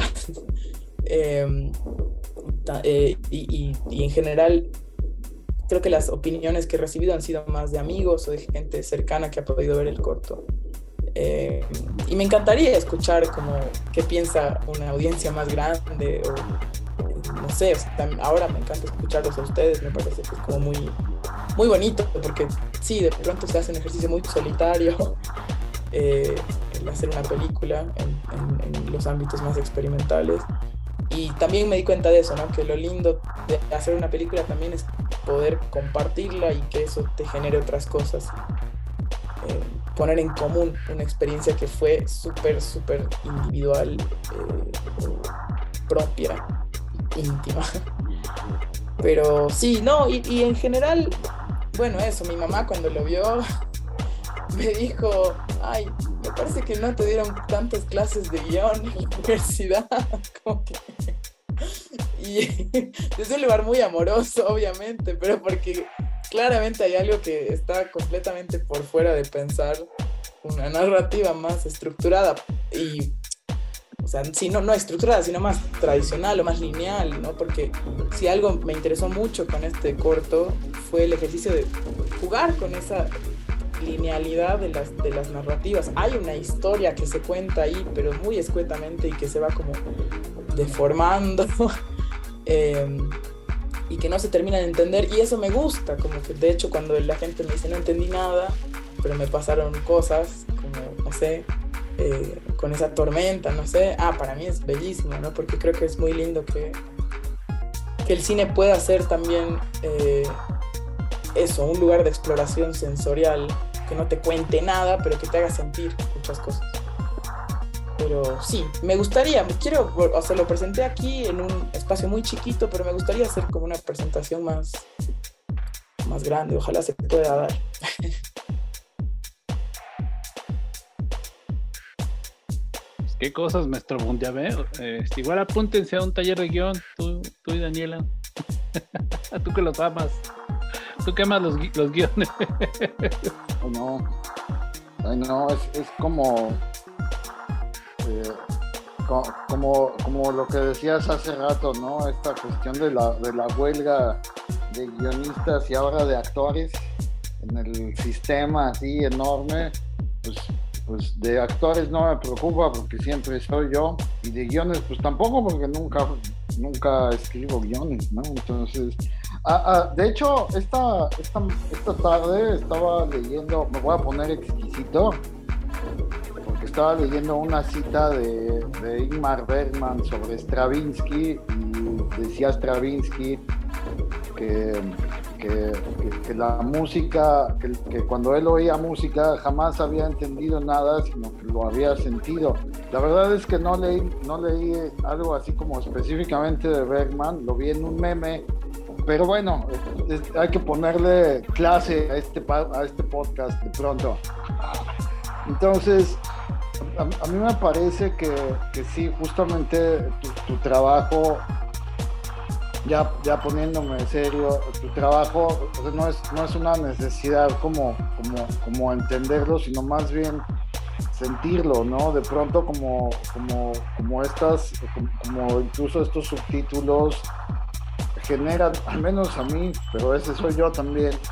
eh, eh, y, y, y en general creo que las opiniones que he recibido han sido más de amigos o de gente cercana que ha podido ver el corto. Eh, y me encantaría escuchar como qué piensa una audiencia más grande, o no sé, o sea, ahora me encanta escucharlos a ustedes, me parece que es como muy, muy bonito, porque sí, de pronto se hace un ejercicio muy solitario, eh, el hacer una película en, en, en los ámbitos más experimentales, y también me di cuenta de eso, ¿no? Que lo lindo de hacer una película también es poder compartirla y que eso te genere otras cosas. Eh, poner en común una experiencia que fue súper, súper individual, eh, propia, íntima. Pero sí, no, y, y en general, bueno, eso, mi mamá cuando lo vio me dijo, ay, me parece que no te dieron tantas clases de guión en la universidad, como que... Y desde un lugar muy amoroso, obviamente, pero porque claramente hay algo que está completamente por fuera de pensar una narrativa más estructurada, y, o sea, sí, no, no estructurada, sino más tradicional o más lineal, ¿no? Porque si algo me interesó mucho con este corto fue el ejercicio de jugar con esa linealidad de las, de las narrativas. Hay una historia que se cuenta ahí, pero muy escuetamente, y que se va como deformando. eh, y que no se termina de entender, y eso me gusta, como que de hecho cuando la gente me dice no entendí nada, pero me pasaron cosas, como, no sé, eh, con esa tormenta, no sé, ah, para mí es bellísimo, ¿no? Porque creo que es muy lindo que, que el cine pueda ser también eh, eso, un lugar de exploración sensorial, que no te cuente nada, pero que te haga sentir muchas cosas. Pero sí, me gustaría, quiero, o sea, lo presenté aquí en un espacio muy chiquito, pero me gustaría hacer como una presentación más, más grande, ojalá se pueda dar. ¿Qué cosas, maestro Bundiabe? Eh, igual apúntense a un taller de guión, tú, tú y Daniela. Tú que los amas. Tú que amas los, los guiones. Ay, no. Ay, no, es, es como... Eh, co- como, como lo que decías hace rato, ¿no? Esta cuestión de la, de la huelga de guionistas y ahora de actores en el sistema así enorme, pues, pues de actores no me preocupa porque siempre soy yo, y de guiones pues tampoco, porque nunca, nunca escribo guiones, ¿no? Entonces, ah, ah, de hecho, esta, esta, esta tarde estaba leyendo, me voy a poner exquisito, estaba leyendo una cita de, de Ingmar Bergman sobre Stravinsky, y decía Stravinsky que, que, que, que la música, que, que cuando él oía música jamás había entendido nada, sino que lo había sentido. La verdad es que no leí, no leí algo así como específicamente de Bergman, lo vi en un meme, pero bueno, es, es, hay que ponerle clase a este, a este podcast de pronto. Entonces, a, a mí me parece que, que sí, justamente tu, tu trabajo, ya, ya poniéndome en serio, tu trabajo, o sea, no es, no es una necesidad como, como, como entenderlo, sino más bien sentirlo, ¿no? De pronto como, como, como estas, como, como incluso estos subtítulos generan, al menos a mí, pero ese soy yo también,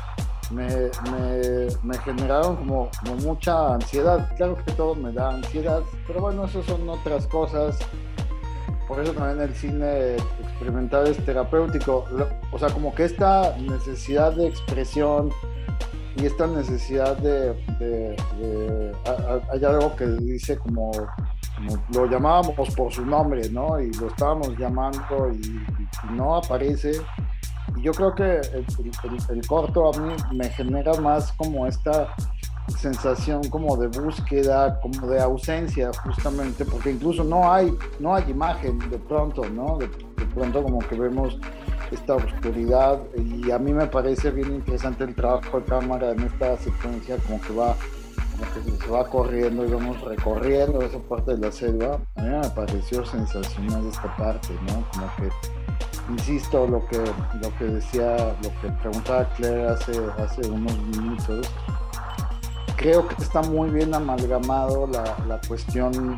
me, me, me generaron como, como mucha ansiedad. Claro que todo me da ansiedad, pero bueno, eso son otras cosas. Por eso también el cine experimental es terapéutico. O sea, como que esta necesidad de expresión y esta necesidad de... de, de hay algo que dice como, como... Lo llamábamos por su nombre, ¿no? Y lo estábamos llamando y, y, y no aparece. Y yo creo que el, el, el corto a mí me genera más como esta sensación como de búsqueda, como de ausencia, justamente, porque incluso no hay, no hay imagen de pronto, ¿no? De, de pronto como que vemos esta oscuridad, y a mí me parece bien interesante el trabajo de cámara en esta secuencia, como que va, como que se va corriendo y vamos recorriendo esa parte de la selva. A mí me pareció sensacional esta parte, ¿no? Como que, insisto, lo que, lo que decía, lo que preguntaba Claire hace, hace unos minutos, creo que está muy bien amalgamado la, la cuestión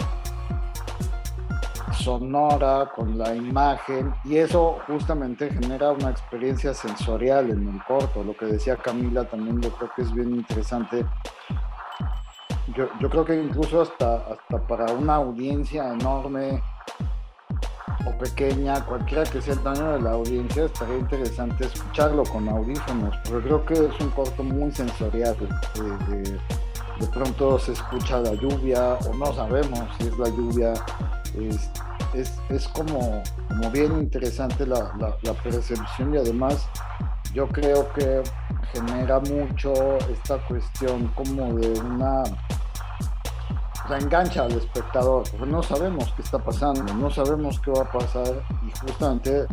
sonora con la imagen, y eso justamente genera una experiencia sensorial en el corto. Lo que decía Camila también yo creo que es bien interesante. Yo, yo creo que incluso hasta, hasta para una audiencia enorme o pequeña, cualquiera que sea el tamaño de la audiencia, estaría interesante escucharlo con audífonos, porque creo que es un corto muy sensorial. De, de, de pronto se escucha la lluvia, o no sabemos si es la lluvia. Es, es, es como, como bien interesante la, la, la percepción, y además yo creo que genera mucho esta cuestión como de una... O sea, engancha al espectador, porque no sabemos qué está pasando, no sabemos qué va a pasar, y justamente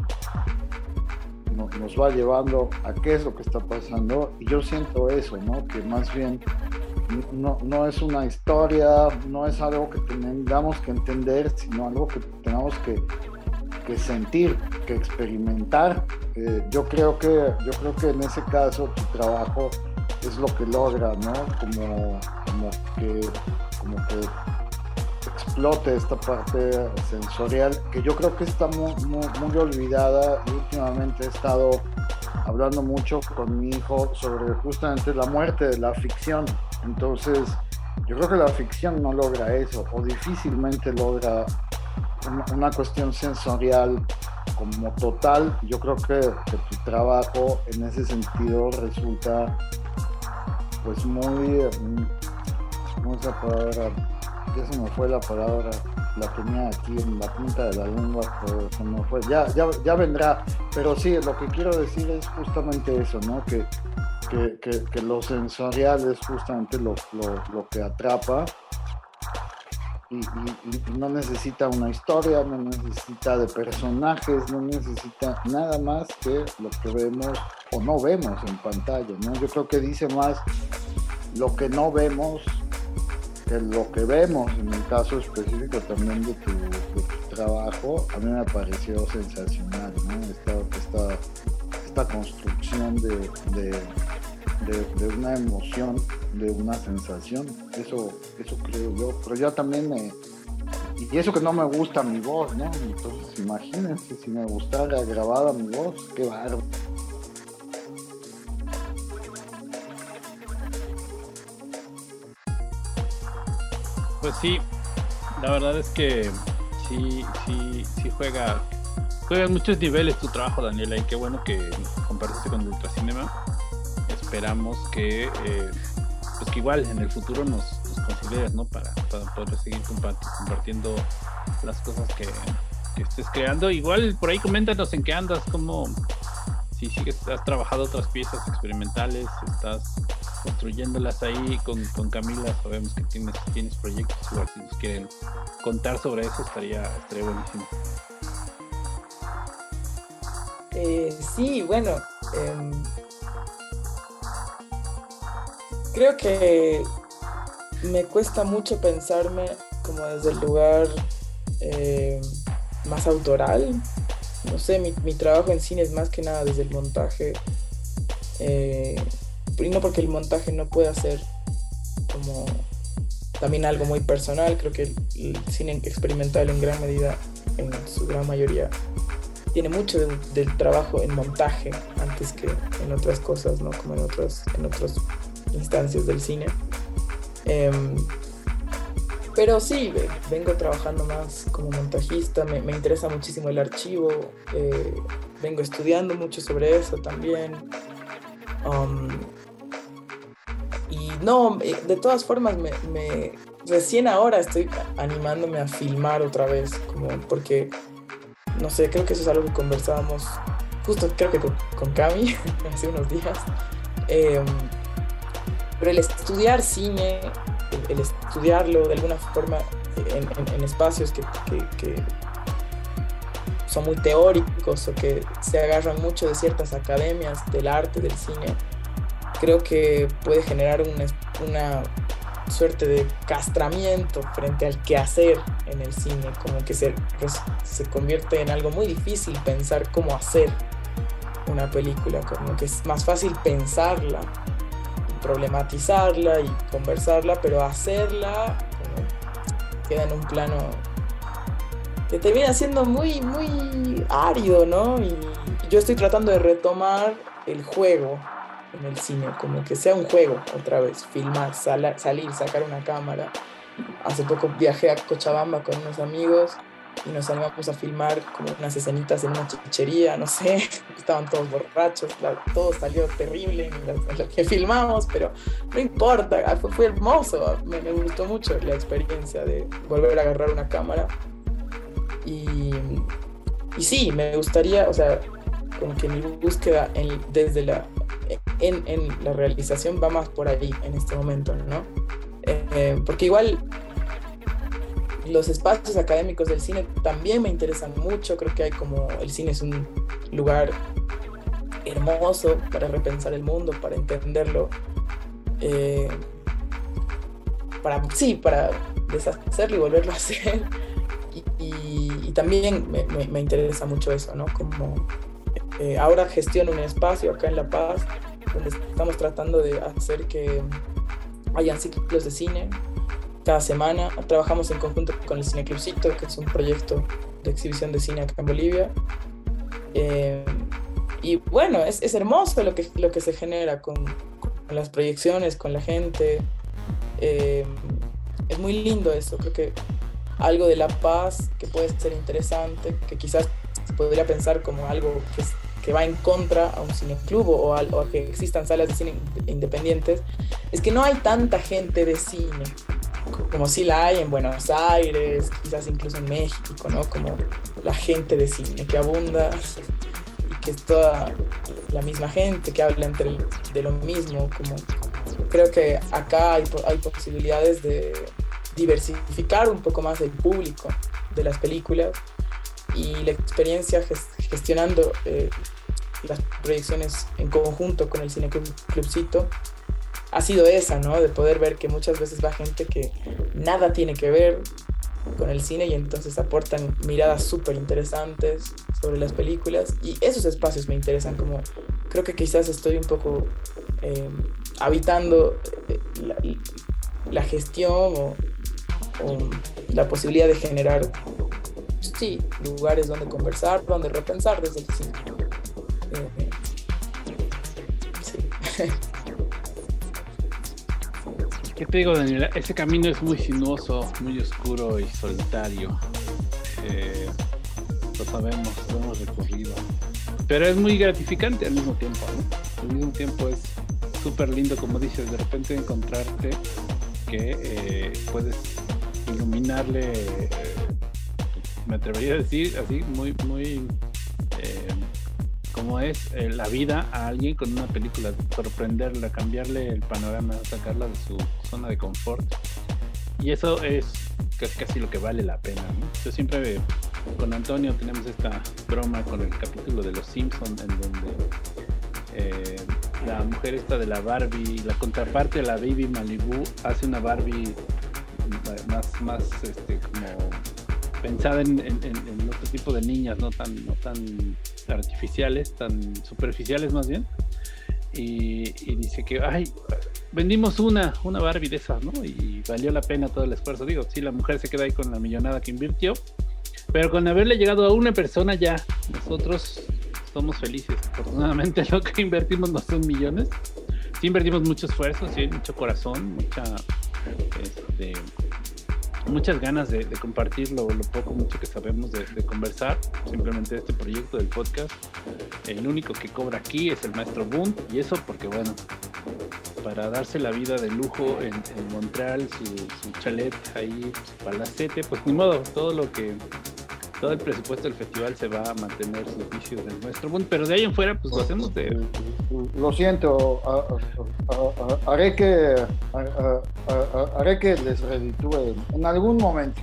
no, nos va llevando a qué es lo que está pasando. Y yo siento eso, ¿no? Que más bien no, no es una historia, no es algo que tengamos que entender, sino algo que tenemos que, que sentir, que experimentar. Eh, yo creo que yo creo que en ese caso tu trabajo es lo que logra, ¿no? Como, como que como que explote esta parte sensorial, que yo creo que está muy, muy, muy olvidada, y últimamente he estado hablando mucho con mi hijo sobre justamente la muerte de la ficción. Entonces yo creo que la ficción no logra eso, o difícilmente logra una, una cuestión sensorial como total. Yo creo que, que tu trabajo en ese sentido resulta pues muy... ¿Cómo es la palabra? Ya se me fue la palabra, la tenía aquí en la punta de la lengua, pero se me fue. Ya, ya, ya vendrá, pero sí, lo que quiero decir es justamente eso, ¿no? Que, que, que, que lo sensorial es justamente lo, lo, lo que atrapa, y, y, y no necesita una historia, no necesita de personajes, no necesita nada más que lo que vemos o no vemos en pantalla, ¿no? Yo creo que dice más lo que no vemos que lo que vemos. En el caso específico también de tu, de tu trabajo, a mí me pareció sensacional, ¿no? Esta, esta, esta construcción de, de, de, de una emoción, de una sensación, eso, eso creo yo. Pero yo también me... Y eso que no me gusta mi voz, ¿no? Entonces imagínense si me gustara grabada mi voz, qué bárbaro. Pues sí, la verdad es que sí, sí, sí juega, juega en muchos niveles tu trabajo, Daniela, y qué bueno que compartiste con Ultracinema. Esperamos que, eh, pues que igual en el futuro nos, nos consideres, ¿no? Para, para poder seguir compartiendo las cosas que, que estés creando. Igual por ahí coméntanos en qué andas, como si sigues, has trabajado otras piezas experimentales, estás construyéndolas ahí con, con Camila. Sabemos que tienes, tienes proyectos, igual si nos quieren contar sobre eso estaría, estaría buenísimo. Eh, sí, bueno, eh, creo que me cuesta mucho pensarme como desde el lugar eh, más autoral. No sé, mi, mi trabajo en cine es más que nada desde el montaje, eh, y no porque el montaje no pueda ser como también algo muy personal. Creo que el, el cine experimental en gran medida, en su gran mayoría, tiene mucho de, del trabajo en montaje antes que en otras cosas, ¿no? Como en otras, en otras instancias del cine. Eh, pero sí, vengo trabajando más como montajista, me, me interesa muchísimo el archivo, eh, vengo estudiando mucho sobre eso también. Um, y no, de todas formas, me, me, recién ahora estoy animándome a filmar otra vez, como porque, no sé, creo que eso es algo que conversábamos, justo creo que con, con Cami, hace unos días. Eh, pero el estudiar cine, el, el estudiarlo de alguna forma en, en, en espacios que, que, que son muy teóricos o que se agarran mucho de ciertas academias del arte, del cine, creo que puede generar una, una suerte de castramiento frente al quehacer en el cine, como que se, pues, se convierte en algo muy difícil pensar cómo hacer una película, como que es más fácil pensarla, problematizarla y conversarla, pero hacerla como queda en un plano que termina siendo muy, muy árido, ¿no? Y yo estoy tratando de retomar el juego en el cine, como que sea un juego otra vez, filmar, sal, salir, sacar una cámara. Hace poco viajé a Cochabamba con unos amigos y nos animamos a filmar como unas escenitas en una chichería, no sé, estaban todos borrachos, la, todo salió terrible en lo, en lo que filmamos, pero no importa, fue, fue hermoso, me, me gustó mucho la experiencia de volver a agarrar una cámara. Y, y sí, me gustaría, o sea, como que mi búsqueda en, desde la, en, en la realización va más por ahí en este momento, ¿no? Eh, porque igual los espacios académicos del cine también me interesan mucho, creo que hay como, el cine es un lugar hermoso para repensar el mundo, para entenderlo, eh, para, sí, para deshacerlo y volverlo a hacer. Y, y, y también me, me, me interesa mucho eso, ¿no? Como eh, ahora gestiono un espacio acá en La Paz donde estamos tratando de hacer que hayan ciclos de cine cada semana. Trabajamos en conjunto con el Cine Clubcito, que es un proyecto de exhibición de cine acá en Bolivia. Eh, y bueno, es, es hermoso lo que, lo que se genera con, con las proyecciones, con la gente. Eh, es muy lindo eso, creo que algo de La Paz que puede ser interesante, que quizás se podría pensar como algo que, es, que va en contra a un cineclub o a, o a que existan salas de cine independientes, es que no hay tanta gente de cine como sí la hay en Buenos Aires, quizás incluso en México, ¿no? Como la gente de cine que abunda y que es toda la misma gente que habla entre de lo mismo. Como creo que acá hay, hay posibilidades de diversificar un poco más el público de las películas, y la experiencia gestionando eh, las proyecciones en conjunto con el Cine Clubcito ha sido esa, ¿no? De poder ver que muchas veces va gente que nada tiene que ver con el cine y entonces aportan miradas súper interesantes sobre las películas, y esos espacios me interesan. Como creo que quizás estoy un poco eh, habitando la, la gestión o o la posibilidad de generar, sí, lugares donde conversar, donde repensar desde el cine. Eh, sí. ¿Qué te digo, Daniela? Ese camino es muy sinuoso, muy oscuro y solitario. Eh, lo sabemos, lo hemos recorrido. Pero es muy gratificante al mismo tiempo, ¿no? Al mismo tiempo es súper lindo, como dices, de repente encontrarte que eh, puedes iluminarle, eh, me atrevería a decir así, muy, muy eh, como es eh, la vida a alguien con una película, sorprenderla, cambiarle el panorama, sacarla de su zona de confort, y eso es casi, casi lo que vale la pena, ¿no? Yo siempre con Antonio tenemos esta broma con el capítulo de Los Simpsons, en donde eh, la mujer esta de la Barbie, la contraparte de la Baby Malibu, hace una Barbie más, más este, como pensada en, en, en otro tipo de niñas, no tan, no tan artificiales, tan superficiales más bien, y, y dice que ay, vendimos una, una Barbie de esas, ¿no? Y valió la pena todo el esfuerzo. Digo, sí, la mujer se queda ahí con la millonada que invirtió, Pero con haberle llegado a una persona ya, nosotros somos felices. Afortunadamente lo que invertimos no son millones. Sí invertimos mucho esfuerzo, sí, mucho corazón, mucha, este, muchas ganas de, de compartir lo, lo poco, mucho que sabemos de, de conversar. Simplemente este proyecto del podcast, el único que cobra aquí es el maestro Boone, y eso porque, bueno, para darse la vida de lujo en, en Montreal, su, su chalet ahí, su palacete, pues ni modo, todo lo que... todo el presupuesto del festival se va a mantener servicio del maestro Boone, pero de ahí en fuera pues lo hacemos de... Lo siento, a, a, a, a, haré que a, a, a, haré que les reditúe en algún momento.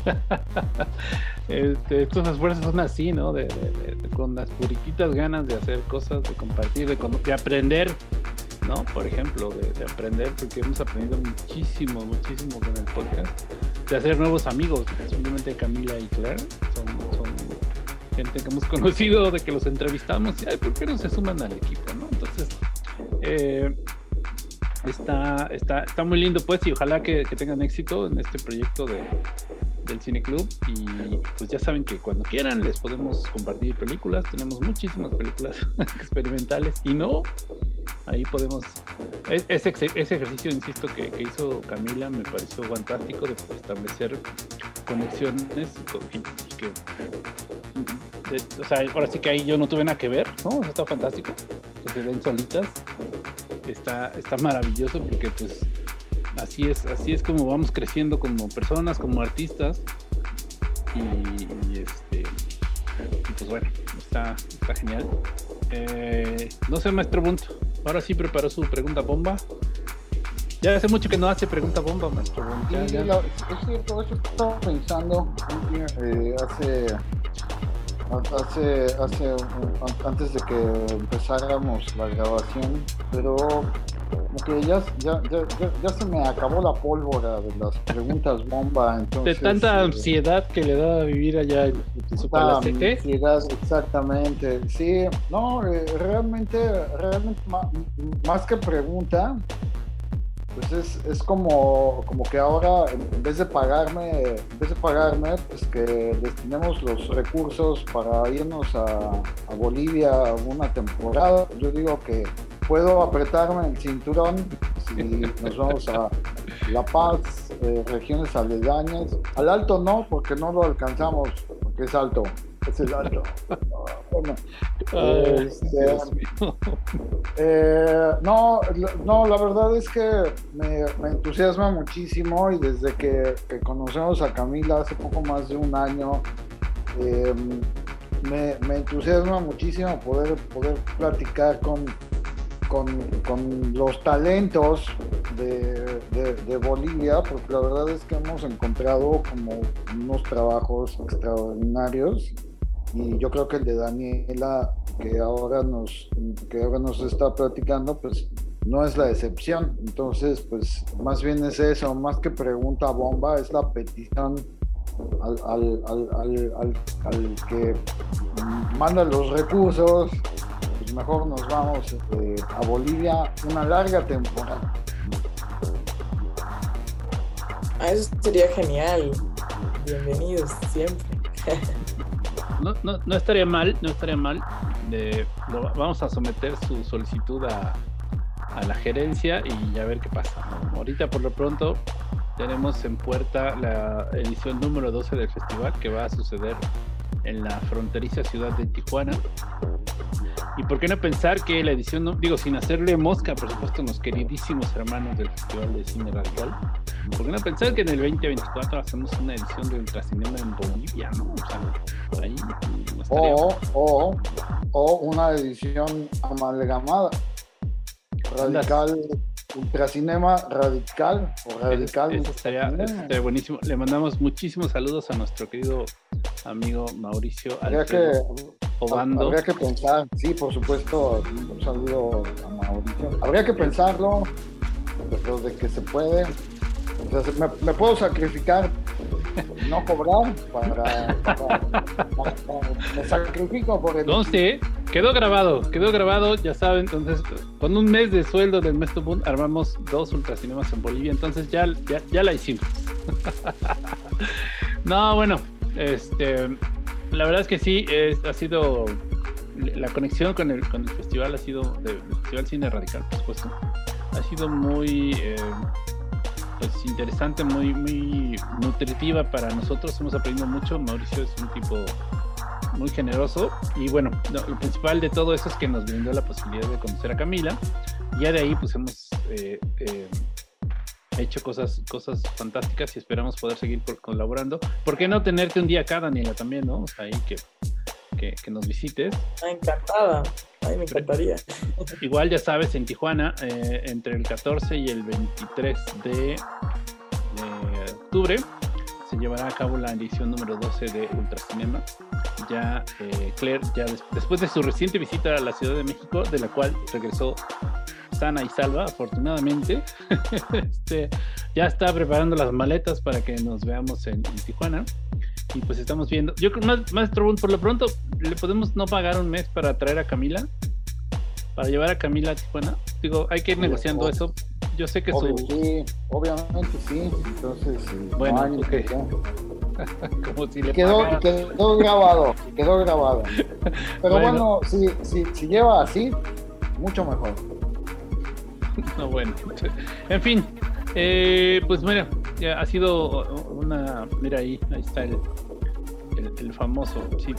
este, estos esfuerzos son así, ¿no? De, de, de, de, con las puriquitas ganas de hacer cosas, de compartir, de, de aprender, ¿no? Por ejemplo, de, de aprender, porque hemos aprendido muchísimo, muchísimo con el podcast, de hacer nuevos amigos. Simplemente Camila y Claire son, son gente que hemos conocido, de que los entrevistamos y, ay, ¿por qué no se suman al equipo, no? Entonces, eh, está, está, está muy lindo, pues, y ojalá que, que tengan éxito en este proyecto de, del Cine Club. Y pues ya saben que cuando quieran les podemos compartir películas. Tenemos muchísimas películas experimentales y no... Ahí podemos... Ese, ese ejercicio, insisto, que, que hizo Camila me pareció fantástico, de establecer conexiones y que... De, o sea, ahora sí que ahí yo no tuve nada que ver, ¿no? Eso está fantástico. Que se den solitas. Está, está maravilloso porque pues así es, así es como vamos creciendo como personas, como artistas. Y, y este... Y pues bueno, está, está genial. Eh, no sé, maestro Bunt, ahora sí preparó su pregunta bomba. Ya hace mucho que no hace pregunta bomba, maestro Bunt. Ya, sí, ya. La, es cierto, eso estaba pensando eh, hace, hace, hace, antes de que empezáramos la grabación, pero como que ya, ya, ya, ya, ya se me acabó la pólvora de las preguntas bomba. Entonces, de tanta eh, ansiedad que le da a vivir allá en, en su palacete. Ansiedad, exactamente. Sí, no, eh, realmente, realmente más, más que pregunta, pues es, es como, como que ahora en vez de pagarme, en vez de pagarme, pues que destinemos los recursos para irnos a, a Bolivia una temporada. Yo digo que puedo apretarme el cinturón si nos vamos a La Paz, eh, regiones aledañas. Al Alto no, porque no lo alcanzamos, porque es alto, es el Alto. Bueno, Ay, este, eh, no, no, la verdad es que me, me entusiasma muchísimo, y desde que, que conocemos a Camila hace poco más de un año, eh, me, me entusiasma muchísimo poder, poder platicar con Con, con los talentos de, de, de Bolivia, porque la verdad es que hemos encontrado como unos trabajos extraordinarios, y yo creo que el de Daniela, que ahora nos, que ahora nos está platicando, pues no es la excepción. Entonces, pues más bien es eso, más que pregunta bomba, es la petición al, al, al, al, al, al que manda los recursos. Mejor nos vamos eh, a Bolivia una larga temporada. Ah, eso sería genial. Bienvenidos siempre. No, no, no estaría mal, no estaría mal. De, lo, vamos a someter su solicitud a, a la gerencia y a ver qué pasa. Ahorita por lo pronto tenemos en puerta la edición número doce del festival, que va a suceder en la fronteriza ciudad de Tijuana. Y por qué no pensar que la edición, no, digo, sin hacerle mosca, por supuesto, a los queridísimos hermanos del Festival de Cine Radical, por qué no pensar que en el veinte veinticuatro hacemos una edición de Ultracinema en Bolivia, ¿no? O sea, por ahí no estaría... o, o, o una edición amalgamada, radical, Ultracinema Radical, o Radical. Eso, eso, estaría, eso estaría buenísimo. Le mandamos muchísimos saludos a nuestro querido amigo Mauricio Alfredo Obando. Habría que pensar, sí, por supuesto, un saludo a Mauricio. Habría que pensarlo, pero de que se puede. O sea, me, me puedo sacrificar, no cobrar, para, para, para, para me sacrifico por el... Entonces, quedó grabado, quedó grabado, ya saben. Entonces, con un mes de sueldo del Maestro Boone armamos dos ultracinemas en Bolivia, entonces ya, ya, ya la hicimos. No, bueno, este, la verdad es que sí, es, ha sido la conexión con el, con el festival ha sido, del Festival Cine Radical, por supuesto, ha sido muy eh, pues interesante, muy, muy nutritiva para nosotros, hemos aprendido mucho. Mauricio es un tipo muy generoso y bueno, no, lo principal de todo eso es que nos brindó la posibilidad de conocer a Camila. Ya de ahí pues hemos eh, eh, hecho cosas, cosas fantásticas y esperamos poder seguir por, colaborando. ¿Por qué no tenerte un día acá, Daniela, también, no? O sea, ahí que, que, que nos visites. Ah, encantada, ay, me encantaría. Igual ya sabes, en Tijuana, eh, entre el catorce y el veintitrés de, de octubre, se llevará a cabo la edición número doce de Ultracinema. Ya eh, Claire, ya des- después de su reciente visita a la Ciudad de México, de la cual regresó sana y salva, afortunadamente, este, ya está preparando las maletas para que nos veamos en, en Tijuana. Y pues estamos viendo. Yo creo, maestro Boone, por lo pronto, ¿le podemos no pagar un mes para traer a Camila? Para llevar a Camila a Tijuana. Digo, hay que ir negociando Obvio. eso. Yo sé que Obvio, su... sí, obviamente sí. Entonces, sí, Bueno, no hay ok. necesidad. Como si le Quedó, pagaran. quedó grabado, quedó grabado. Pero Bueno. bueno, si, si, si lleva así, mucho mejor. No, bueno. En fin, eh, pues mira, ya ha sido una... Mira ahí, ahí está el, el, el famoso, sí.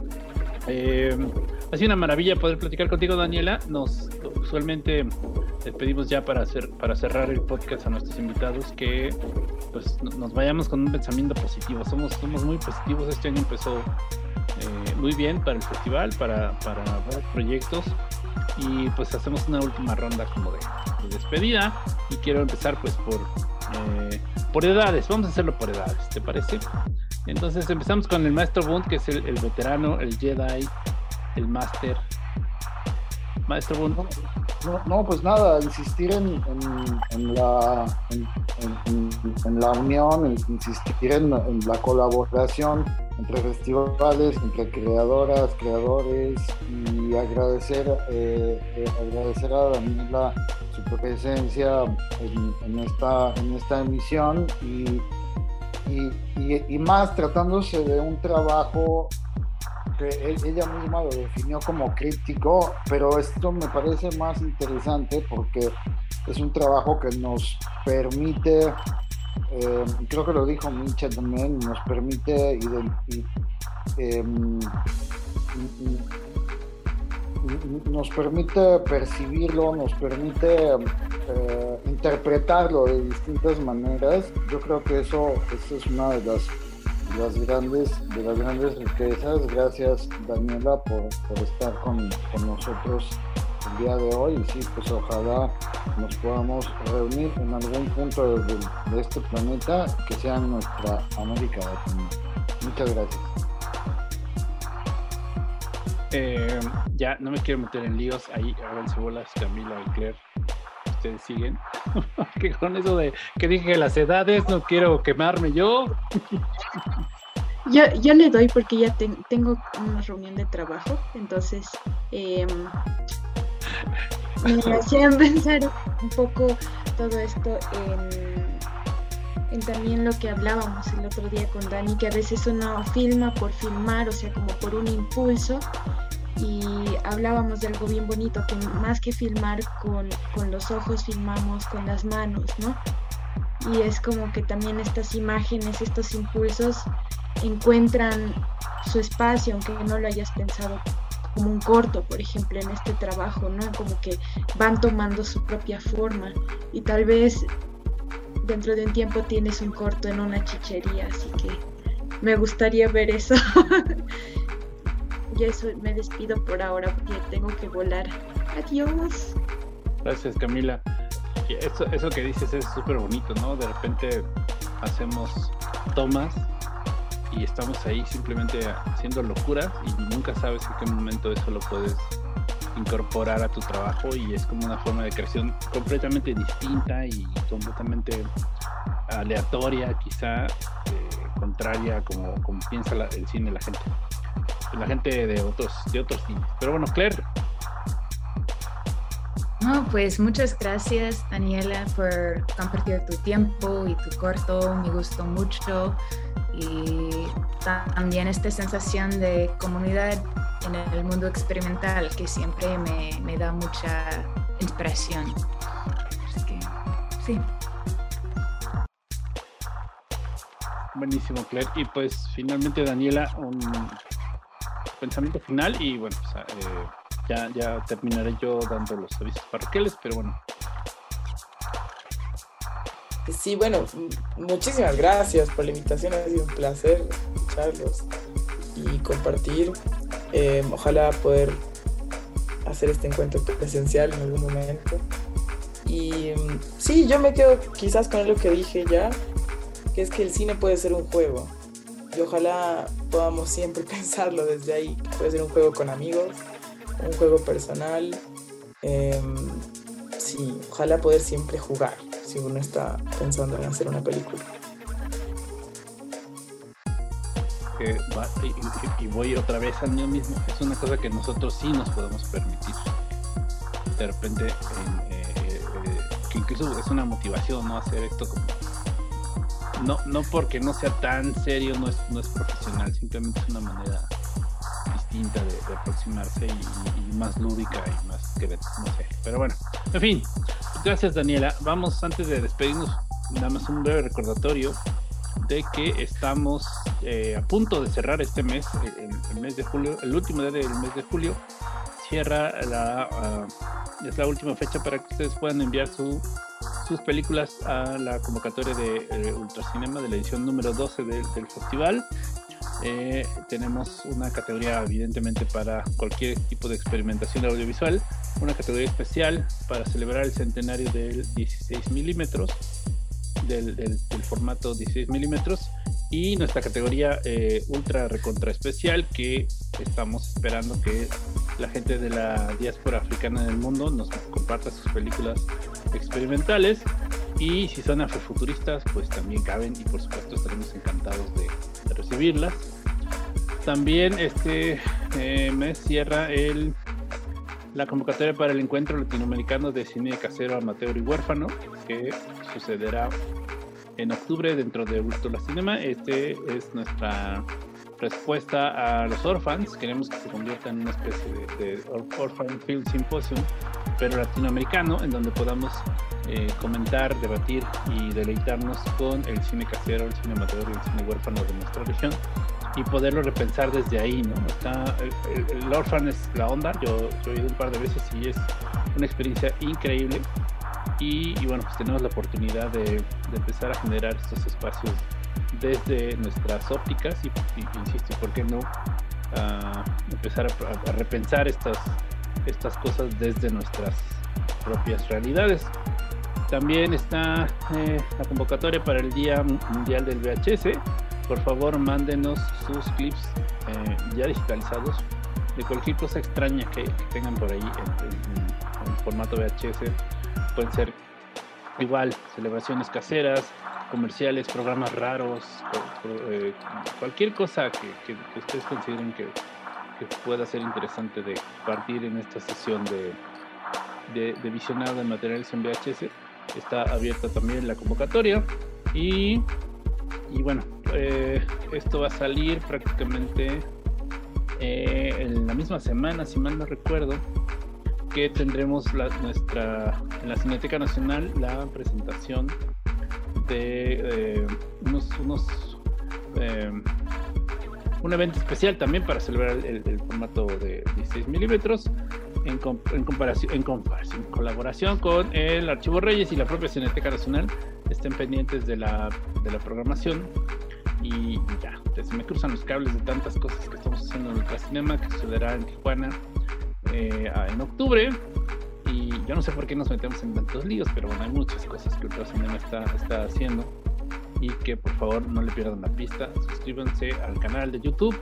Eh, ha sido una maravilla poder platicar contigo, Daniela. Nos usualmente les pedimos ya para hacer para cerrar el podcast a nuestros invitados que pues nos vayamos con un pensamiento positivo. Somos somos muy positivos. Este año empezó eh, muy bien para el festival, para para varios proyectos y pues hacemos una última ronda como de, de despedida y quiero empezar pues por eh, por edades. Vamos a hacerlo por edades, ¿te parece? Entonces empezamos con el maestro Bund, que es el, el veterano, el Jedi, el máster. Maestro Bund. No, no, pues nada, insistir en, en, en, la, en, en, en la unión, en insistir en, en la colaboración entre festivales, entre creadoras, creadores y agradecer, eh, eh, agradecer a Daniela su presencia en, en, esta, en esta emisión y, y, y, y más tratándose de un trabajo que ella misma lo definió como crítico, pero esto me parece más interesante porque es un trabajo que nos permite, eh, creo que lo dijo Micha también, nos permite ident- eh, nos permite percibirlo, nos permite eh, interpretarlo de distintas maneras. Yo creo que eso, eso es una de las las grandes, de las grandes riquezas. Gracias, Daniela, por, por estar con, con nosotros el día de hoy. Y sí, pues ojalá nos podamos reunir en algún punto de, de este planeta que sea en nuestra América Latina. Muchas gracias. Eh, ya no me quiero meter en líos. Ahí háganse bolas, Camila y Claire. Ustedes siguen. Que con eso de que dije que las edades, no quiero quemarme yo. Yo, yo le doy porque ya ten, tengo una reunión de trabajo, entonces eh, me hacían pensar un poco todo esto en, en también lo que hablábamos el otro día con Dani, que a veces uno filma por filmar, o sea, como por un impulso, y hablábamos de algo bien bonito, que más que filmar con, con los ojos, filmamos con las manos, ¿no? Y es como que también estas imágenes, estos impulsos encuentran su espacio, aunque no lo hayas pensado como un corto, por ejemplo, en este trabajo, ¿no? Como que van tomando su propia forma y tal vez dentro de un tiempo tienes un corto en una chichería, así que me gustaría ver eso. Yo eso me despido por ahora porque tengo que volar. Adiós. Gracias, Camila. Y eso, eso que dices es súper bonito, ¿no? De repente hacemos tomas y estamos ahí simplemente haciendo locuras y nunca sabes en qué momento eso lo puedes incorporar a tu trabajo y es como una forma de creación completamente distinta y completamente aleatoria, quizá eh, contraria como, como piensa la, el cine la gente, la gente de otros, de otros cines. Pero bueno, Claire. No, pues muchas gracias, Daniela, por compartir tu tiempo y tu corto. Me gustó mucho y también esta sensación de comunidad en el mundo experimental que siempre me, me da mucha inspiración. Así que, sí. Buenísimo, Claire. Y pues finalmente, Daniela, un pensamiento final y bueno, pues, eh, ya, ya terminaré yo dando los avisos parroquiales, pero bueno. Sí, bueno, muchísimas gracias por la invitación, ha sido un placer escucharlos y compartir. Eh, ojalá poder hacer este encuentro presencial en algún momento. Y sí, yo me quedo quizás con lo que dije ya, que es que el cine puede ser un juego. Y ojalá podamos siempre pensarlo desde ahí. Puede ser un juego con amigos, un juego personal. Eh, sí, ojalá poder siempre jugar si uno está pensando en hacer una película. Que va, y, y voy otra vez al mío mismo. Es una cosa que nosotros sí nos podemos permitir. De repente, en, eh, eh, que incluso es una motivación, ¿no? Hacer esto como... No, no porque no sea tan serio, no es, no es profesional, simplemente es una manera distinta de, de aproximarse y, y, y más lúdica y más que no sé. Pero bueno, en fin, gracias Daniela. Vamos, antes de despedirnos, nada más un breve recordatorio de que estamos eh, a punto de cerrar este mes, el, el mes de julio, el último día del mes de julio. Cierra la, uh, es la última fecha para que ustedes puedan enviar su, sus películas a la convocatoria de eh, Ultracinema de la edición número doce de, del festival. Eh, tenemos una categoría evidentemente para cualquier tipo de experimentación audiovisual, una categoría especial para celebrar el centenario del dieciséis milímetros, del, del, del formato dieciséis milímetros, y nuestra categoría eh, ultra recontra especial, que estamos esperando que la gente de la diáspora africana del mundo nos comparta sus películas experimentales, y si son afrofuturistas pues también caben, y por supuesto estaremos encantados de, de recibirlas. También este eh, mes cierra el la convocatoria para el encuentro latinoamericano de cine casero, amateur y huérfano, que sucederá en octubre dentro de Ultracinema. Este es nuestra respuesta a los Orphans. Queremos que se convierta en una especie de, de Orphan Film Symposium, pero latinoamericano, en donde podamos eh, comentar, debatir y deleitarnos con el cine casero, el cine amateur y el cine huérfano de nuestra región, y poderlo repensar desde ahí, ¿no? Está, el, el, el Orphan es la onda, yo, yo he ido un par de veces y es una experiencia increíble, y, y bueno, pues tenemos la oportunidad de, de empezar a generar estos espacios desde nuestras ópticas y, y insisto, ¿por qué no uh, empezar a, a repensar estas, estas cosas desde nuestras propias realidades? También está eh, la convocatoria para el Día Mundial del V H S. Por favor, mándenos sus clips eh, ya digitalizados de cualquier cosa extraña que, que tengan por ahí en, en, en formato V H S. Pueden ser igual celebraciones caseras, comerciales, programas raros, eh, cualquier cosa que, que, que ustedes consideren que, que pueda ser interesante de compartir en esta sesión de, de, de visionado de materiales en V H S. Está abierta también la convocatoria, y, y bueno, eh, esto va a salir prácticamente eh, en la misma semana, si mal no recuerdo, que tendremos la, nuestra, en la Cineteca Nacional la presentación de eh, unos, unos eh, un evento especial también para celebrar el, el formato de dieciséis milímetros en, en comparación en, comparación, en colaboración con el Archivo Reyes y la propia Cineteca Nacional. Estén pendientes de la, de la programación, y ya, se me cruzan los cables de tantas cosas que estamos haciendo en Ultracinema, que sucederá en Tijuana eh, en octubre. Y yo no sé por qué nos metemos en tantos líos, pero bueno, hay muchas cosas que Ultracinema está, está haciendo, y que por favor no le pierdan la pista. Suscríbanse al canal de YouTube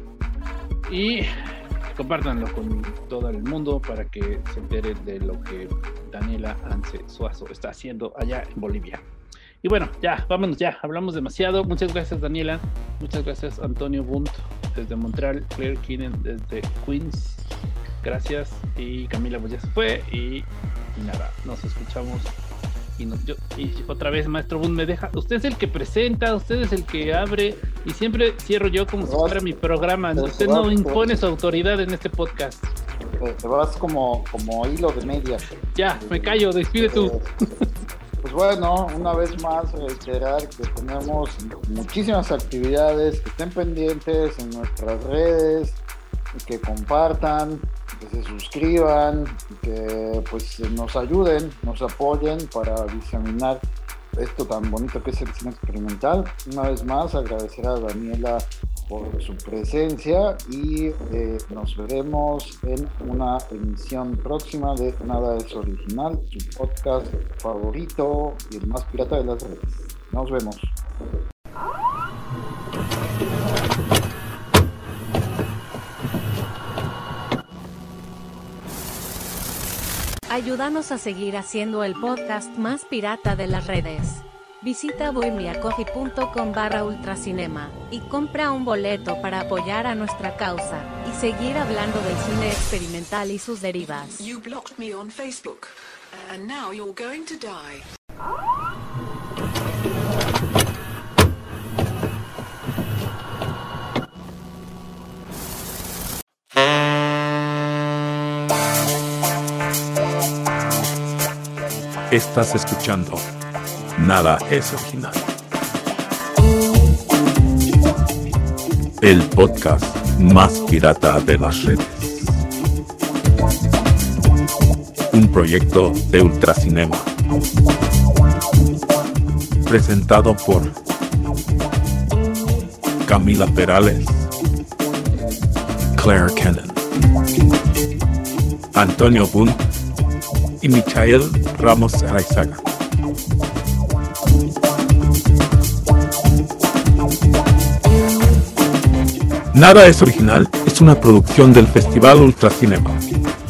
y compártanlo con todo el mundo para que se enteren de lo que Daniela Ance Suazo está haciendo allá en Bolivia. Y bueno, ya, vámonos ya, hablamos demasiado. Muchas gracias Daniela, muchas gracias Antonio Bunt desde Montreal, Claire Keenan desde Queens, gracias, y Camila pues ya se fue, y, y nada, nos escuchamos. Y, nos, yo, y otra vez, maestro Bunt, me deja, usted es el que presenta, usted es el que abre Y siempre cierro yo como si fuera mi programa. Usted no impone su autoridad en este podcast. Te vas como, como hilo de media. Ya, me callo, despide tú. Pues bueno, una vez más reiterar que tenemos muchísimas actividades, que estén pendientes en nuestras redes, que compartan, que se suscriban, que pues nos ayuden, nos apoyen para diseminar esto tan bonito que es el cine experimental. Una vez más agradecer a Daniela por su presencia y eh, nos veremos en una emisión próxima de Nada es Original, su podcast favorito y el más pirata de las redes. Nos vemos. Ayúdanos a seguir haciendo el podcast más pirata de las redes. Visita bohemiacoffee.com barra ultracinema y compra un boleto para apoyar a nuestra causa y seguir hablando del cine experimental y sus derivas. You blocked me on Facebook, and now you're going to die. Estás escuchando Nada es Original, el podcast más pirata de las redes. Un proyecto de Ultracinema. Presentado por Camila Perales, Claire Cannon, Antonio Bunt y Michael Ramos Araizaga. Nada es Original es una producción del Festival Ultracinema.